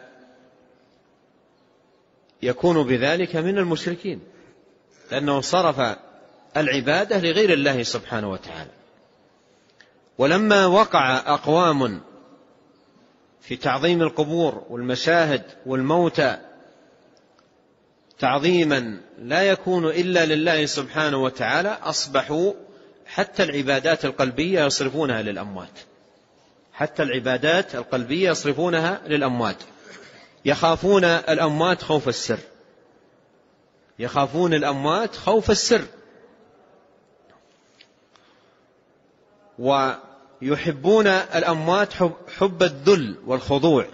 يكون بذلك من المشركين، لأنه صرف العبادة لغير الله سبحانه وتعالى. ولما وقع أقوام في تعظيم القبور والمشاهد والموتى تعظيما لا يكون إلا لله سبحانه وتعالى، أصبحوا حتى العبادات القلبية يصرفونها للأموات، حتى العبادات القلبية يصرفونها للأموات. يخافون الأموات خوف السر، يخافون الأموات خوف السر، ويحبون الأموات حب الذل والخضوع،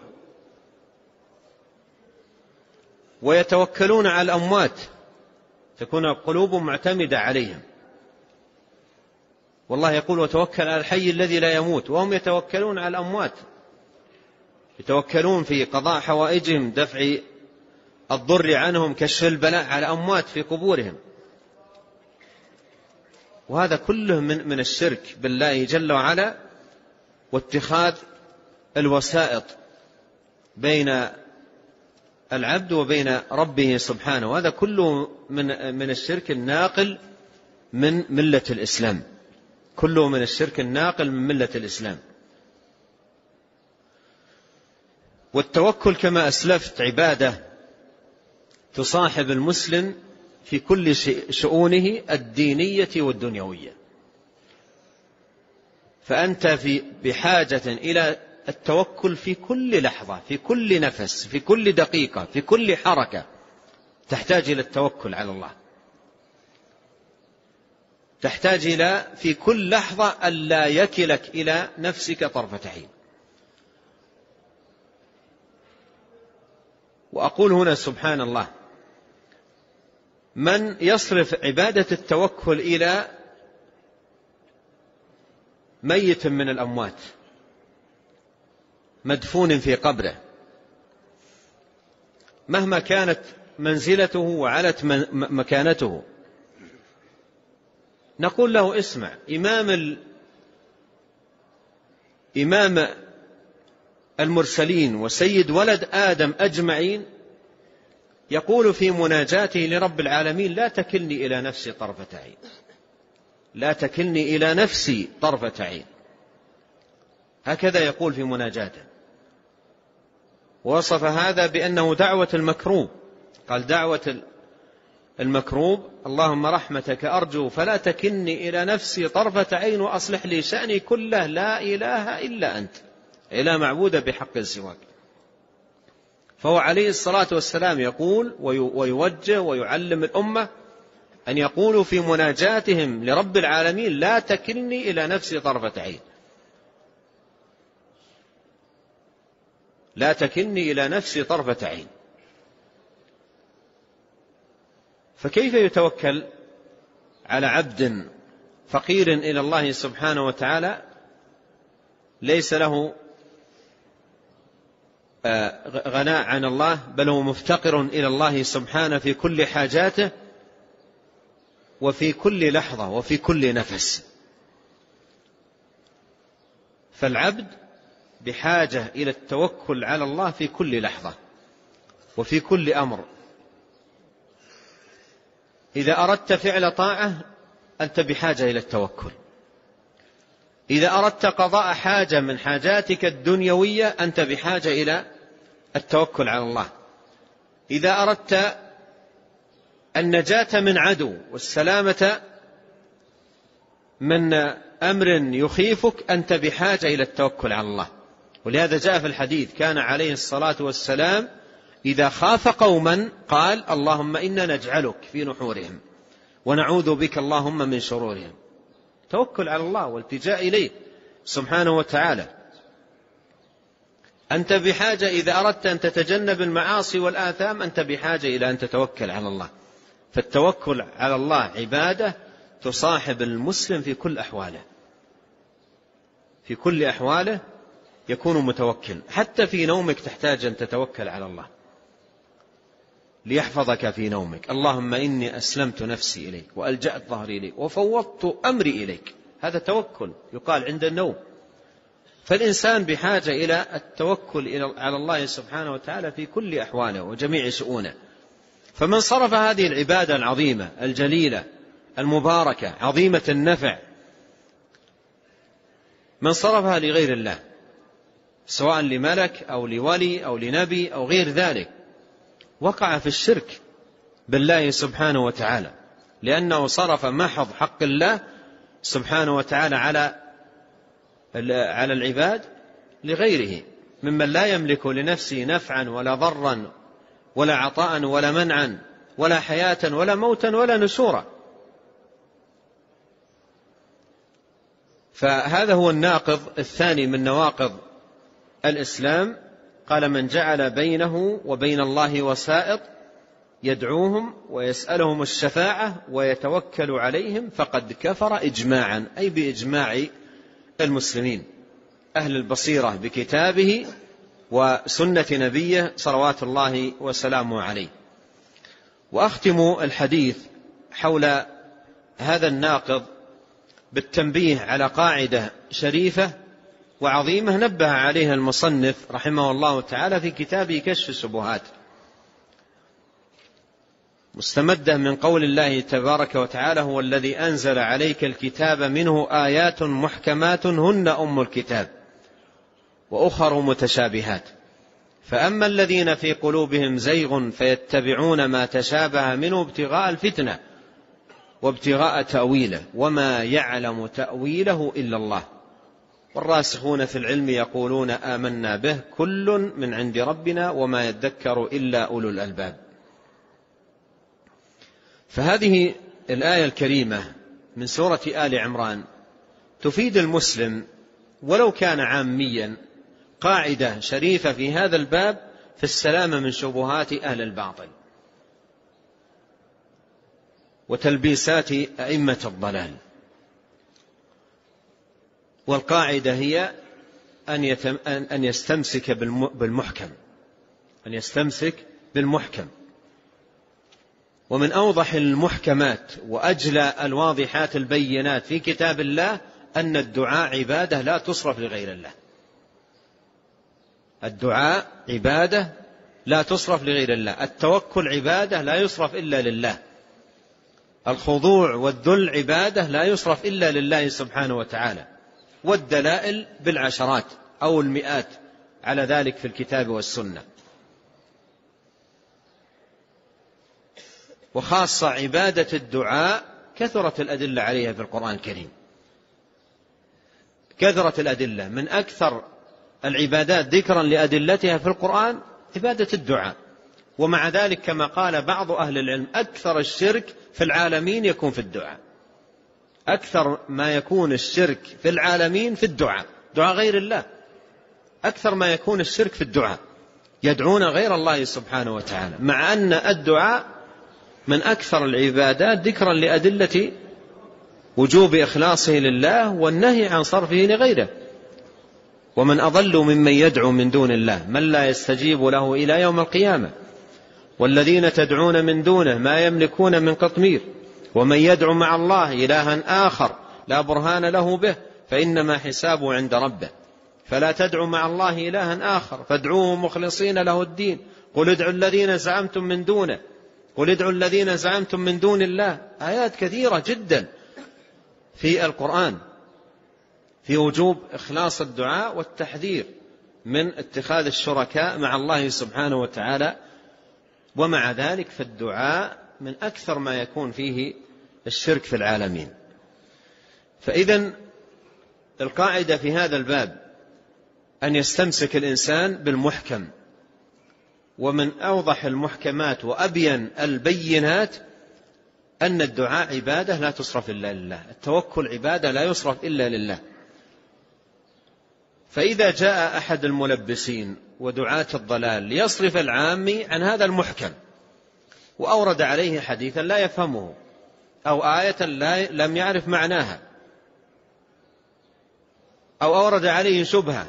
ويتوكلون على الأموات، تكون القلوب معتمدة عليهم. والله يقول وتوكل على الحي الذي لا يموت، وهم يتوكلون على الأموات، يتوكلون في قضاء حوائجهم، دفع الضر عنهم، كشف البلاء على أموات في قبورهم. وهذا كله من الشرك بالله جل وعلا، واتخاذ الوسائط بين العبد وبين ربه سبحانه. وهذا كله من الشرك الناقل من ملة الإسلام، كله من الشرك الناقل من ملة الإسلام. والتوكل كما أسلفت عبادة تصاحب المسلم في كل شؤونه الدينية والدنيوية، فأنت بحاجة إلى التوكل في كل لحظة، في كل نفس، في كل دقيقة، في كل حركة تحتاج إلى التوكل على الله، تحتاج إلى في كل لحظة ألا يكلك إلى نفسك طرفة عين. وأقول هنا سبحان الله، من يصرف عبادة التوكل إلى ميت من الأموات مدفون في قبره، مهما كانت منزلته وعلت مكانته، نقول له اسمع، إمام المرسلين وسيد ولد آدم أجمعين يقول في مناجاته لرب العالمين لا تكلني إلى نفسي طرفة عين، لا تكلني إلى نفسي طرفة عين، هكذا يقول في مناجاته. ووصف هذا بأنه دعوة المكروب، قال دعوة المكروب اللهم رحمتك أرجو فلا تكلني إلى نفسي طرفة عين وأصلح لي شأني كله لا إله إلا أنت، لا معبود بحق سواك. فهو عليه الصلاة والسلام يقول ويوجه ويعلم الأمة أن يقولوا في مناجاتهم لرب العالمين لا تكلني إلى نفسي طرفة عين، لا تكلني إلى نفسي طرفة عين. فكيف يتوكل على عبد فقير إلى الله سبحانه وتعالى ليس له غناء عن الله، بل هو مفتقر إلى الله سبحانه في كل حاجاته وفي كل لحظة وفي كل نفس. فالعبد بحاجة إلى التوكل على الله في كل لحظة وفي كل أمر. إذا أردت فعل طاعة أنت بحاجة إلى التوكل، إذا أردت قضاء حاجة من حاجاتك الدنيوية أنت بحاجة إلى التوكل على الله، إذا أردت النجاة من عدو والسلامة من أمر يخيفك أنت بحاجة إلى التوكل على الله. ولهذا جاء في الحديث كان عليه الصلاة والسلام إذا خاف قوما قال اللهم إنا نجعلك في نحورهم ونعوذ بك اللهم من شرورهم. توكل على الله والتجاء إليه سبحانه وتعالى. أنت بحاجة إذا أردت أن تتجنب المعاصي والآثام أنت بحاجة إلى أن تتوكل على الله. فالتوكل على الله عبادة تصاحب المسلم في كل أحواله، في كل أحواله يكون متوكل. حتى في نومك تحتاج أن تتوكل على الله ليحفظك في نومك. اللهم إني أسلمت نفسي إليك وألجأت ظهري إليك وفوضت أمري إليك. هذا توكل يقال عند النوم. فالإنسان بحاجة إلى التوكل على الله سبحانه وتعالى في كل أحواله وجميع شؤونه. فمن صرف هذه العبادة العظيمة الجليلة المباركة عظيمة النفع، من صرفها لغير الله سواء لملك أو لولي أو لنبي أو غير ذلك، وقع في الشرك بالله سبحانه وتعالى، لأنه صرف محض حق الله سبحانه وتعالى على العباد لغيره ممن لا يملك لنفسه نفعا ولا ضرا ولا عطاء ولا منعا ولا حياة ولا موتا ولا نشورا. فهذا هو الناقض الثاني من نواقض الإسلام. قال: من جعل بينه وبين الله وسائط يدعوهم ويسألهم الشفاعة ويتوكل عليهم فقد كفر إجماعا، أي بإجماع المسلمين أهل البصيرة بكتابه وسنة نبيه صلوات الله وسلامه عليه. وأختم الحديث حول هذا الناقض بالتنبيه على قاعدة شريفة وعظيمة نبه عليها المصنف رحمه الله تعالى في كتابه كشف الشبهات، مستمدة من قول الله تبارك وتعالى: هو الذي أنزل عليك الكتاب منه آيات محكمات هن أم الكتاب وأخر متشابهات فأما الذين في قلوبهم زيغ فيتبعون ما تشابه منه ابتغاء الفتنة وابتغاء تأويله وما يعلم تأويله إلا الله والراسخون في العلم يقولون آمنا به كل من عند ربنا وما يذكر إلا أولو الألباب. فهذه الآية الكريمة من سورة آل عمران تفيد المسلم ولو كان عاميا قاعدة شريفة في هذا الباب في السلامة من شبهات أهل الباطل وتلبيسات أئمة الضلال. والقاعدة هي أن يستمسك بالمحكم، أن يستمسك بالمحكم. ومن أوضح المحكمات وأجلى الواضحات البينات في كتاب الله أن الدعاء عبادة لا تصرف لغير الله. الدعاء عبادة لا تصرف لغير الله، التوكل عبادة لا يصرف إلا لله، الخضوع والذل عبادة لا يصرف إلا لله سبحانه وتعالى، والدلائل بالعشرات أو المئات على ذلك في الكتاب والسنة. وخاصة عبادة الدعاء كثرت الأدلة عليها في القرآن الكريم، كثرت الأدلة. من أكثر العبادات ذكرا لأدلتها في القرآن عبادة الدعاء. ومع ذلك كما قال بعض أهل العلم أكثر الشرك في العالمين يكون في الدعاء، أكثر ما يكون الشرك في العالمين في الدعاء، دعاء غير الله. أكثر ما يكون الشرك في الدعاء، يدعون غير الله سبحانه وتعالى، مع أن الدعاء من أكثر العبادات ذكرا لأدلة وجوب إخلاصه لله والنهي عن صرفه لغيره. ومن أضل ممن يدعو من دون الله من لا يستجيب له إلى يوم القيامة والذين تدعون من دونه ما يملكون من قطمير ومن يدعو مع الله إلها آخر لا برهان له به فإنما حسابه عند ربه فلا تدعوا مع الله إلها آخر فادعوه مخلصين له الدين قل ادعوا الذين زعمتم من دونه قل ادعوا الذين زعمتم من دون الله. آيات كثيرة جدا في القرآن في وجوب إخلاص الدعاء والتحذير من اتخاذ الشركاء مع الله سبحانه وتعالى. ومع ذلك فالدعاء من أكثر ما يكون فيه الشرك في العالمين. فإذن القاعدة في هذا الباب أن يستمسك الإنسان بالمحكم. ومن أوضح المحكمات وأبين البينات أن الدعاء عبادة لا تصرف إلا لله، التوكل عبادة لا يصرف إلا لله. فإذا جاء أحد الملبسين ودعاة الضلال ليصرف العامي عن هذا المحكم وأورد عليه حديثا لا يفهمه أو آية لم يعرف معناها أو أورد عليه شبهة،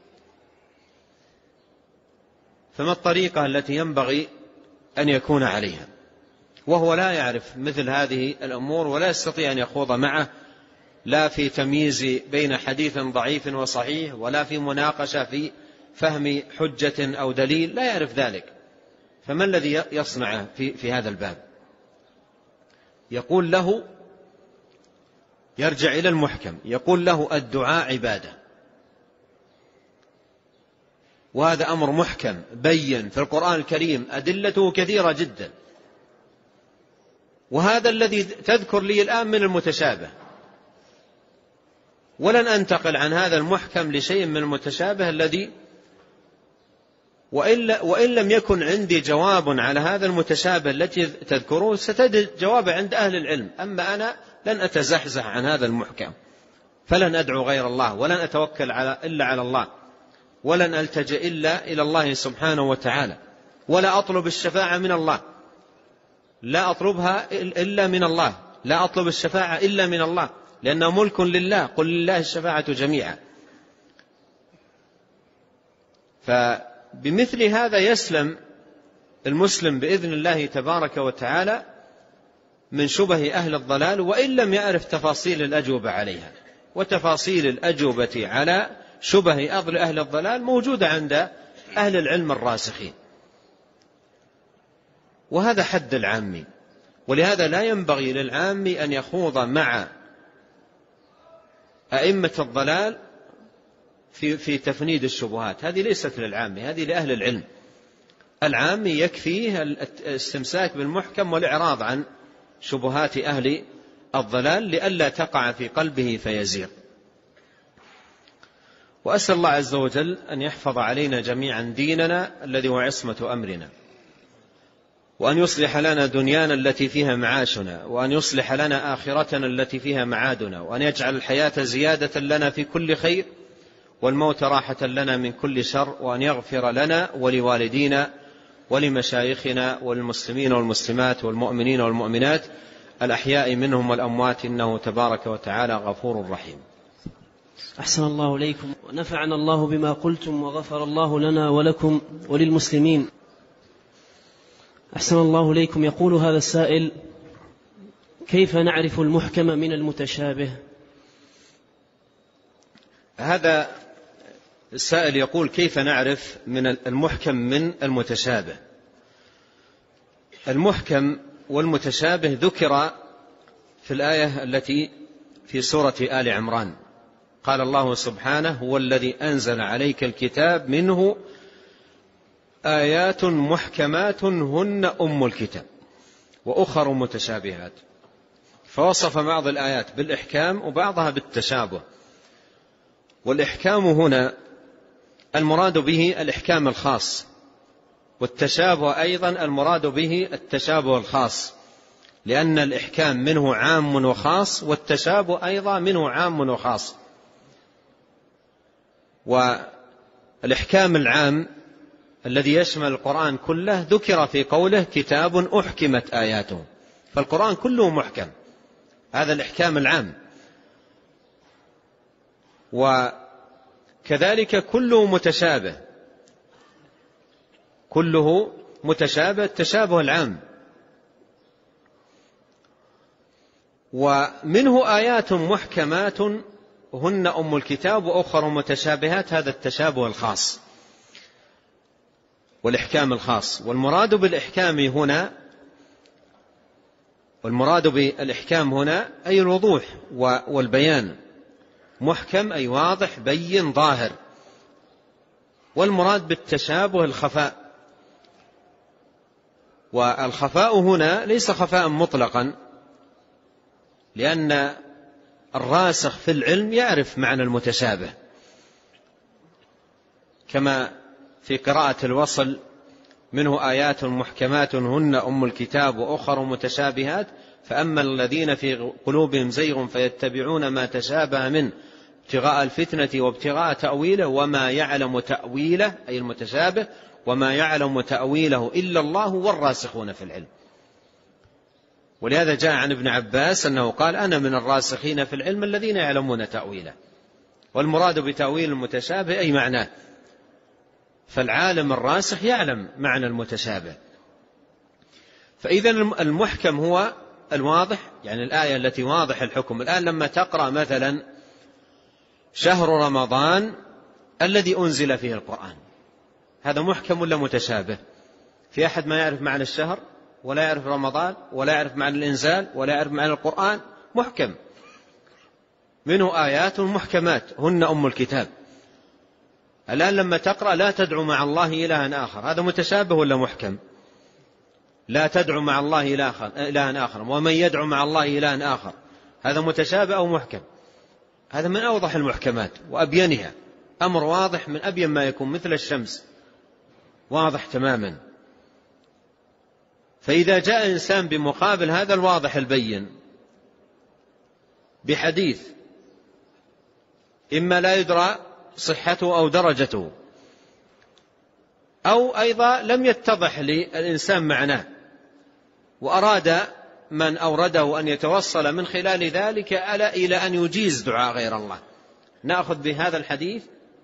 فما الطريقة التي ينبغي أن يكون عليها وهو لا يعرف مثل هذه الأمور ولا يستطيع أن يخوض معه لا في تمييز بين حديث ضعيف وصحيح ولا في مناقشة في فهم حجة أو دليل، لا يعرف ذلك. فما الذي يصنع في هذا الباب؟ يقول له، يرجع إلى المحكم، يقول له الدعاء عبادة، وهذا أمر محكم بين في القرآن الكريم أدلته كثيرة جدا، وهذا الذي تذكر لي الآن من المتشابه، ولن أنتقل عن هذا المحكم لشيء من المتشابه الذي وإن لم يكن عندي جواب على هذا المتشابه التي تذكروه ستجد جواب عند أهل العلم، أما أنا لن أتزحزح عن هذا المحكم، فلن أدعو غير الله ولن أتوكل إلا على الله، ولن ألتجئ إلا إلى الله سبحانه وتعالى، ولا أطلب الشفاعة من الله، لا أطلبها إلا من الله، لا أطلب الشفاعة إلا من الله، لأنه ملك لله، قل لله الشفاعة جميعا. فبمثل هذا يسلم المسلم بإذن الله تبارك وتعالى من شبه أهل الضلال، وإن لم يعرف تفاصيل الأجوبة عليها، وتفاصيل الأجوبة على شبه أهل الضلال موجودة عند أهل العلم الراسخين، وهذا حد العامي. ولهذا لا ينبغي للعامي أن يخوض مع أئمة الضلال في تفنيد الشبهات، هذه ليست للعامي، هذه لأهل العلم. العامي يكفيه الاستمساك بالمحكم والإعراض عن شبهات أهل الضلال لئلا تقع في قلبه فيزيغ. وأسأل الله عز وجل أن يحفظ علينا جميعا ديننا الذي هو عصمة أمرنا، وأن يصلح لنا دنيانا التي فيها معاشنا، وأن يصلح لنا آخرتنا التي فيها معادنا، وأن يجعل الحياة زيادة لنا في كل خير والموت راحة لنا من كل شر، وأن يغفر لنا ولوالدينا ولمشايخنا والمسلمين والمسلمات والمؤمنين والمؤمنات الأحياء منهم والأموات، إنه تبارك وتعالى غفور رحيم. أحسن الله إليكم ونفعنا الله بما قلتم وغفر الله لنا ولكم وللمسلمين. أحسن الله إليكم. يقول هذا السائل: كيف نعرف المحكم من المتشابه؟ هذا السائل يقول: كيف نعرف من المحكم من المتشابه؟ المحكم والمتشابه ذكر في الآية التي في سورة آل عمران، قال الله سبحانه: هو الذي أنزل عليك الكتاب منه آيات محكمات هن أم الكتاب وأخر متشابهات، فوصف بعض الآيات بالإحكام وبعضها بالتشابه. والإحكام هنا المراد به الإحكام الخاص، والتشابه أيضا المراد به التشابه الخاص، لأن الإحكام منه عام وخاص، والتشابه أيضا منه عام وخاص. والإحكام العام الذي يشمل القرآن كله ذكر في قوله: كتاب أحكمت آياته، فالقرآن كله محكم، هذا الإحكام العام. وكذلك كله متشابه، كله متشابه، التشابه العام. ومنه آيات محكمات هن أم الكتاب وأخر متشابهات، هذا التشابه الخاص والإحكام الخاص. والمراد بالإحكام هنا أي الوضوح والبيان، محكم أي واضح بين ظاهر. والمراد بالتشابه الخفاء، والخفاء هنا ليس خفاء مطلقا، لأن الراسخ في العلم يعرف معنى المتشابه، كما في قراءة الوصل: منه آيات محكمات هن أم الكتاب وأخر متشابهات، فأما الذين في قلوبهم زيغ فيتبعون ما تشابه منه ابتغاء الفتنة وابتغاء تأويله وما يعلم تأويله أي المتشابه وما يعلم تأويله إلا الله والراسخون في العلم. ولهذا جاء عن ابن عباس أنه قال: أنا من الراسخين في العلم الذين يعلمون تأويله. والمراد بتأويل المتشابه أي معناه، فالعالم الراسخ يعلم معنى المتشابه. فإذا المحكم هو الواضح، يعني الآية التي واضح الحكم. الآن لما تقرأ مثلا شهر رمضان الذي أنزل فيه القرآن، هذا محكم ولا متشابه؟ في أحد ما يعرف معنى الشهر ولا يعرف رمضان ولا يعرف معنى الإنزال ولا يعرف معنى القرآن؟ محكم، منه آيات محكمات هن أم الكتاب. الآن لما تقرأ لا تدعو مع الله إلها آخر، هذا متشابه ولا محكم؟ لا تدعو مع الله إلها آخر، ومن يدعو مع الله إلها آخر، هذا متشابه أو محكم؟ هذا من أوضح المحكمات وأبينها، أمر واضح من أبين ما يكون، مثل الشمس واضح تماما. فإذا جاء إنسان بمقابل هذا الواضح البين بحديث إما لا يدرى صحته أو درجته، أو أيضا لم يتضح للإنسان معناه، وأراد من أورده أن يتوصل من خلال ذلك إلى أن يجيز دعاء غير الله، نأخذ بهذا الحديث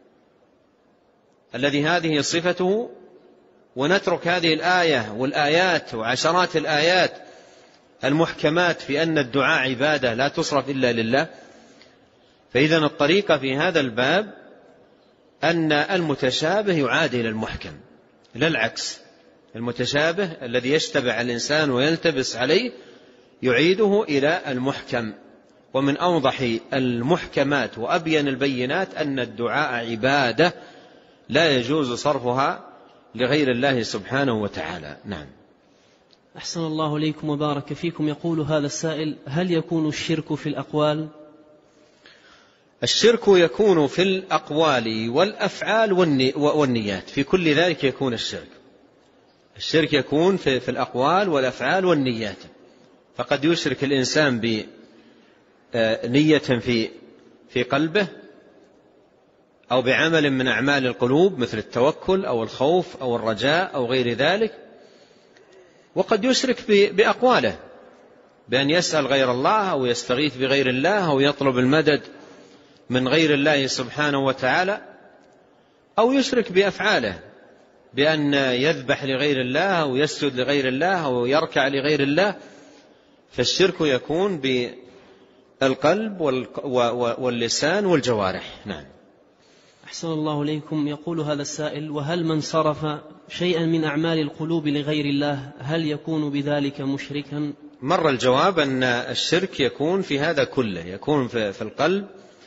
الذي هذه صفته ونترك هذه الآية والآيات وعشرات الآيات المحكمات في أن الدعاء عبادة لا تصرف إلا لله. فإذا الطريقة في هذا الباب أن المتشابه يعادل المحكم، لا العكس. المتشابه الذي يشتبه الإنسان ويلتبس عليه يعيده إلى المحكم. ومن أوضح المحكمات وأبين البينات أن الدعاء عبادة لا يجوز صرفها لغير الله سبحانه وتعالى. نعم. أحسن الله إليكم وبارك فيكم. يقول هذا السائل: هل يكون الشرك في الأقوال؟ الشرك يكون في الأقوال والأفعال والنيات، في كل ذلك يكون الشرك. الشرك يكون في الأقوال والأفعال والنيات، فقد يشرك الإنسان بنية في قلبه أو بعمل من أعمال القلوب مثل التوكل أو الخوف أو الرجاء أو غير ذلك، وقد يشرك بأقواله بأن يسأل غير الله أو يستغيث بغير الله أو يطلب المدد من غير الله سبحانه وتعالى، أو يشرك بأفعاله بأن يذبح لغير الله أو يسجد لغير الله أو يركع لغير الله. فالشرك يكون بالقلب واللسان والجوارح. نعم. أحسن الله إليكم. يقول هذا السائل: وهل من صرف شيئا من أعمال القلوب لغير الله هل يكون بذلك مشركا؟ مر الجواب أن الشرك يكون في هذا كله، يكون في القلب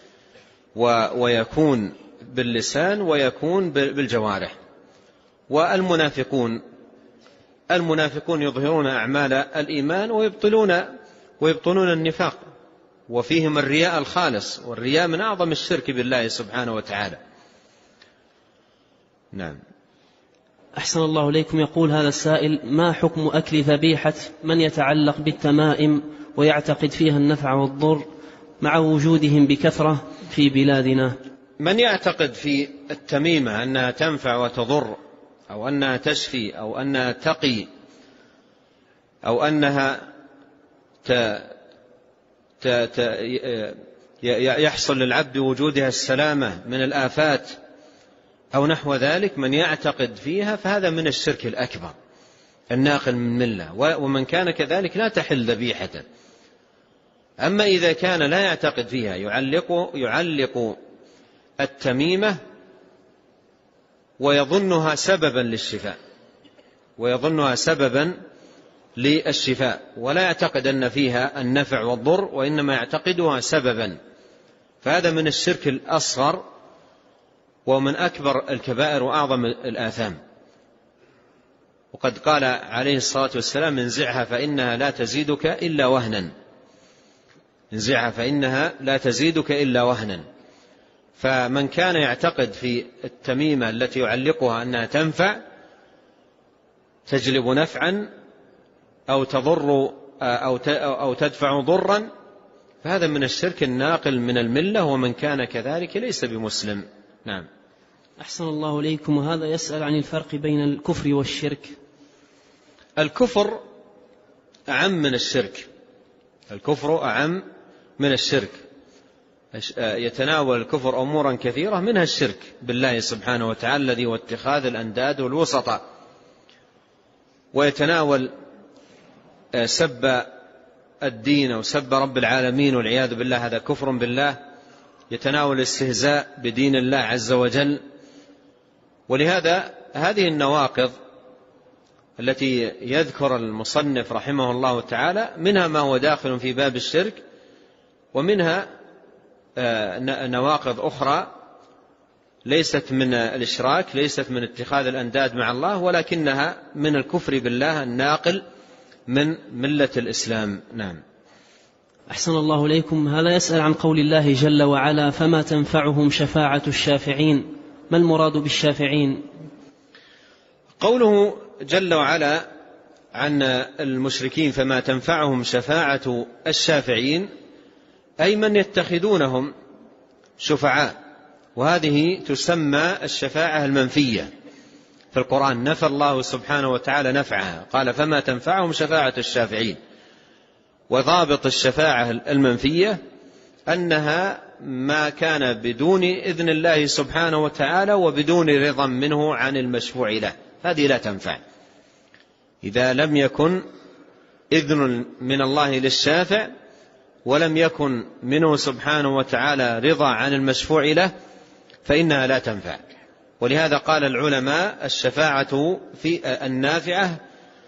ويكون باللسان ويكون بالجوارح. والمنافقون يظهرون أعمال الإيمان ويبطلون النفاق، وفيهم الرياء الخالص، والرياء من أعظم الشرك بالله سبحانه وتعالى. نعم. أحسن الله إليكم. يقول هذا السائل: ما حكم أكل ذبيحة من يتعلق بالتمائم ويعتقد فيها النفع والضر مع وجودهم بكثرة في بلادنا؟ من يعتقد في التميمة أنها تنفع وتضر أو أنها تشفي أو أنها تقي أو أنها يحصل للعبد وجودها السلامة من الآفات أو نحو ذلك، من يعتقد فيها فهذا من الشرك الأكبر الناقل من ملة، ومن كان كذلك لا تحل ذبيحته. أما إذا كان لا يعتقد فيها، يعلق التميمة ويظنها سببا للشفاء، للشفاء، ولا يعتقد أن فيها النفع والضر، وإنما يعتقدها سببا، فهذا من الشرك الأصغر ومن أكبر الكبائر وأعظم الآثام. وقد قال عليه الصلاة والسلام: انزعها فإنها لا تزيدك إلا وهنا. انزعها فإنها لا تزيدك إلا وهنا. فمن كان يعتقد في التميمة التي يعلقها أنها تنفع، تجلب نفعا أو تضر أو تدفع ضرا، فهذا من الشرك الناقل من الملة، ومن كان كذلك ليس بمسلم. نعم. أحسن الله إليكم. وهذا يسأل عن الفرق بين الكفر والشرك. الكفر أعم من الشرك. الكفر أعم من الشرك. يتناول الكفر أمورا كثيرة، منها الشرك بالله سبحانه وتعالى الذي هو اتخاذ الأنداد والوسطاء، ويتناول سب الدين أو سب رب العالمين والعياذ بالله، هذا كفر بالله. يتناول الاستهزاء بدين الله عز وجل. ولهذا هذه النواقض التي يذكر المصنف رحمه الله تعالى منها ما هو داخل في باب الشرك، ومنها نواقض أخرى ليست من الإشراك، ليست من اتخاذ الأنداد مع الله، ولكنها من الكفر بالله الناقل من ملة الإسلام. نعم. أحسن الله إليكم. هذا يسأل عن قول الله جل وعلا: فما تنفعهم شفاعة الشافعين. ما المراد بالشافعين؟ قوله جل وعلا عن المشركين فما تنفعهم شفاعة الشافعين، أي من يتخذونهم شفعاء، وهذه تسمى الشفاعة المنفية. في القرآن نفى الله سبحانه وتعالى نفعها، قال فما تنفعهم شفاعة الشافعين. وضابط الشفاعة المنفية أنها ما كان بدون إذن الله سبحانه وتعالى وبدون رضا منه عن المشفوع له، هذه لا تنفع. إذا لم يكن إذن من الله للشافع ولم يكن منه سبحانه وتعالى رضا عن المشفوع له فإنها لا تنفع. ولهذا قال العلماء الشفاعة في النافعة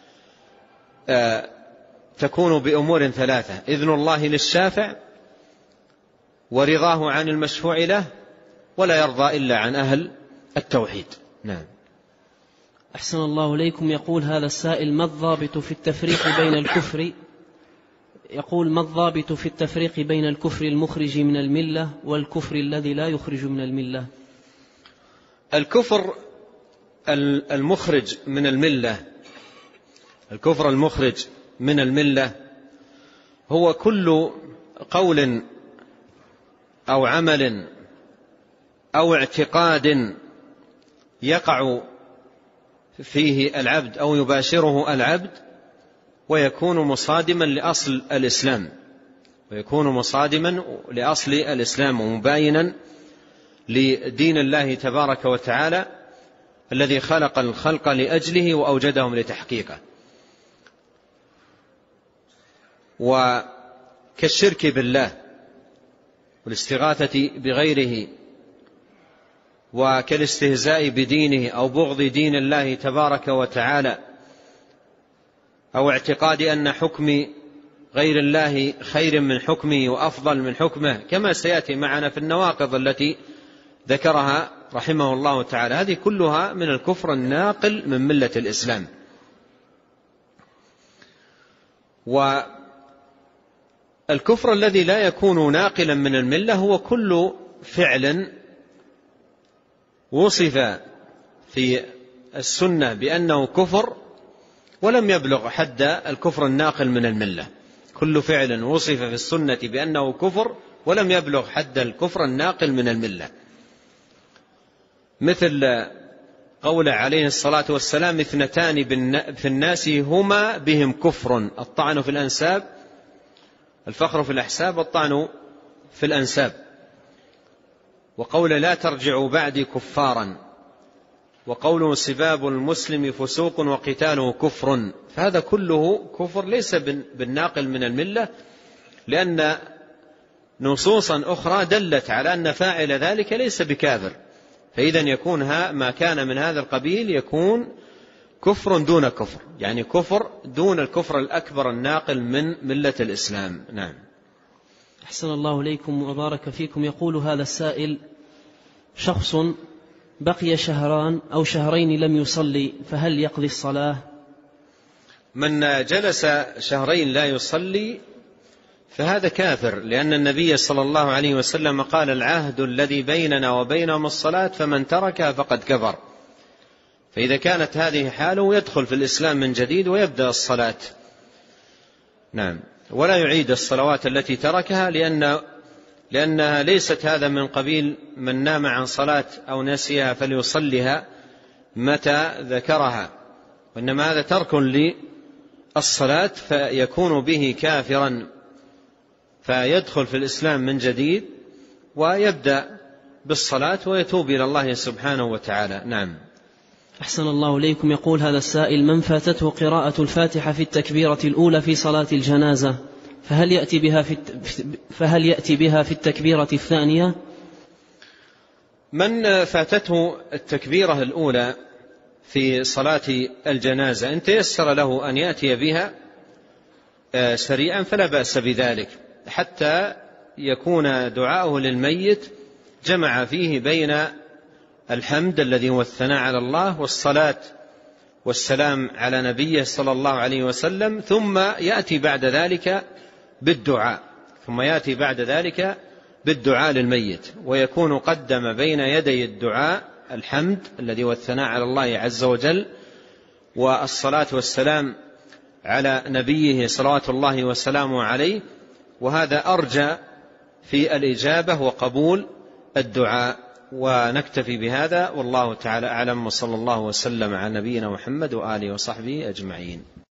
تكون بأمور ثلاثة: إذن الله للشافع، ورضاه عن المشفوع له، ولا يرضى إلا عن أهل التوحيد. نعم. أحسن الله إليكم. يقول هذا السائل: ما الضابط في التفريق بين الكفر؟ يقول: ما الضابط في التفريق بين الكفر المخرج من الملة والكفر الذي لا يخرج من الملة؟ الكفر المخرج من الملة، الكفر المخرج من الملة هو كل قول أو عمل أو اعتقاد يقع فيه العبد أو يباشره العبد ويكون مصادما لأصل الإسلام، ويكون مصادما لأصل الإسلام ومباينا لدين الله تبارك وتعالى الذي خلق الخلق لأجله وأوجدهم لتحقيقه. وكالشرك بالله والاستغاثة بغيره، وكالاستهزاء بدينه أو بغض دين الله تبارك وتعالى، أو اعتقاد أن حكم غير الله خير من حكمه وأفضل من حكمه، كما سيأتي معنا في النواقض التي ذكرها رحمه الله تعالى. هذه كلها من الكفر الناقل من ملة الإسلام. والكفر الذي لا يكون ناقلا من الملة هو كل فعل وصف في السنة بأنه كفر ولم يبلغ حد الكفر الناقل من الملة. كل فعل وصف في السنة بأنه كفر ولم يبلغ حد الكفر الناقل من الملة، مثل قول عليه الصلاة والسلام: اثنتان في الناس هما بهم كفر، الطعن في الأنساب، الفخر في الأحساب، والطعن في الأنساب. وقول لا ترجعوا بعدي كفارا، وقوله سباب المسلم فسوق وقتاله كفر. فهذا كله كفر ليس بالناقل من الملة، لأن نصوصا أخرى دلت على أن فاعل ذلك ليس بكافر. فإذا يكون ما كان من هذا القبيل يكون كفر دون كفر، يعني كفر دون الكفر الأكبر الناقل من ملة الإسلام. نعم. أحسن الله إليكم وبارك فيكم. يقول هذا السائل: شخص بقي شهران أو شهرين لم يصلي، فهل يقضي الصلاة؟ من جلس شهرين لا يصلي فهذا كافر، لأن النبي صلى الله عليه وسلم قال: العهد الذي بيننا وبينهم الصلاة، فمن تركها فقد كفر. فإذا كانت هذه حاله يدخل في الإسلام من جديد ويبدأ الصلاة. نعم. ولا يعيد الصلوات التي تركها، لأنها ليست هذا من قبيل من نام عن صلاة أو نسيها فليصليها متى ذكرها، وإنما هذا ترك للصلاة فيكون به كافرا، فيدخل في الإسلام من جديد ويبدأ بالصلاة ويتوب إلى الله سبحانه وتعالى. نعم. أحسن الله إليكم. يقول هذا السائل: من فاتته قراءة الفاتحة في التكبيرة الأولى في صلاة الجنازة فهل يأتي بها في التكبيرة الثانية؟ من فاتته التكبيرة الأولى في صلاة الجنازة إن تيسر له أن يأتي بها سريعا فلا بأس بذلك، حتى يكون دعاؤه للميت جمع فيه بين الحمد الذي هو الثناء على الله والصلاة والسلام على نبيه صلى الله عليه وسلم، ثم يأتي بعد ذلك بالدعاء للميت، ويكون قدم بين يدي الدعاء الحمد الذي هو الثناء على الله عز وجل والصلاة والسلام على نبيه صلوات الله وسلامه عليه، وهذا أرجى في الإجابة وقبول الدعاء. ونكتفي بهذا والله تعالى أعلم، وصلى الله وسلم على نبينا محمد وآله وصحبه أجمعين.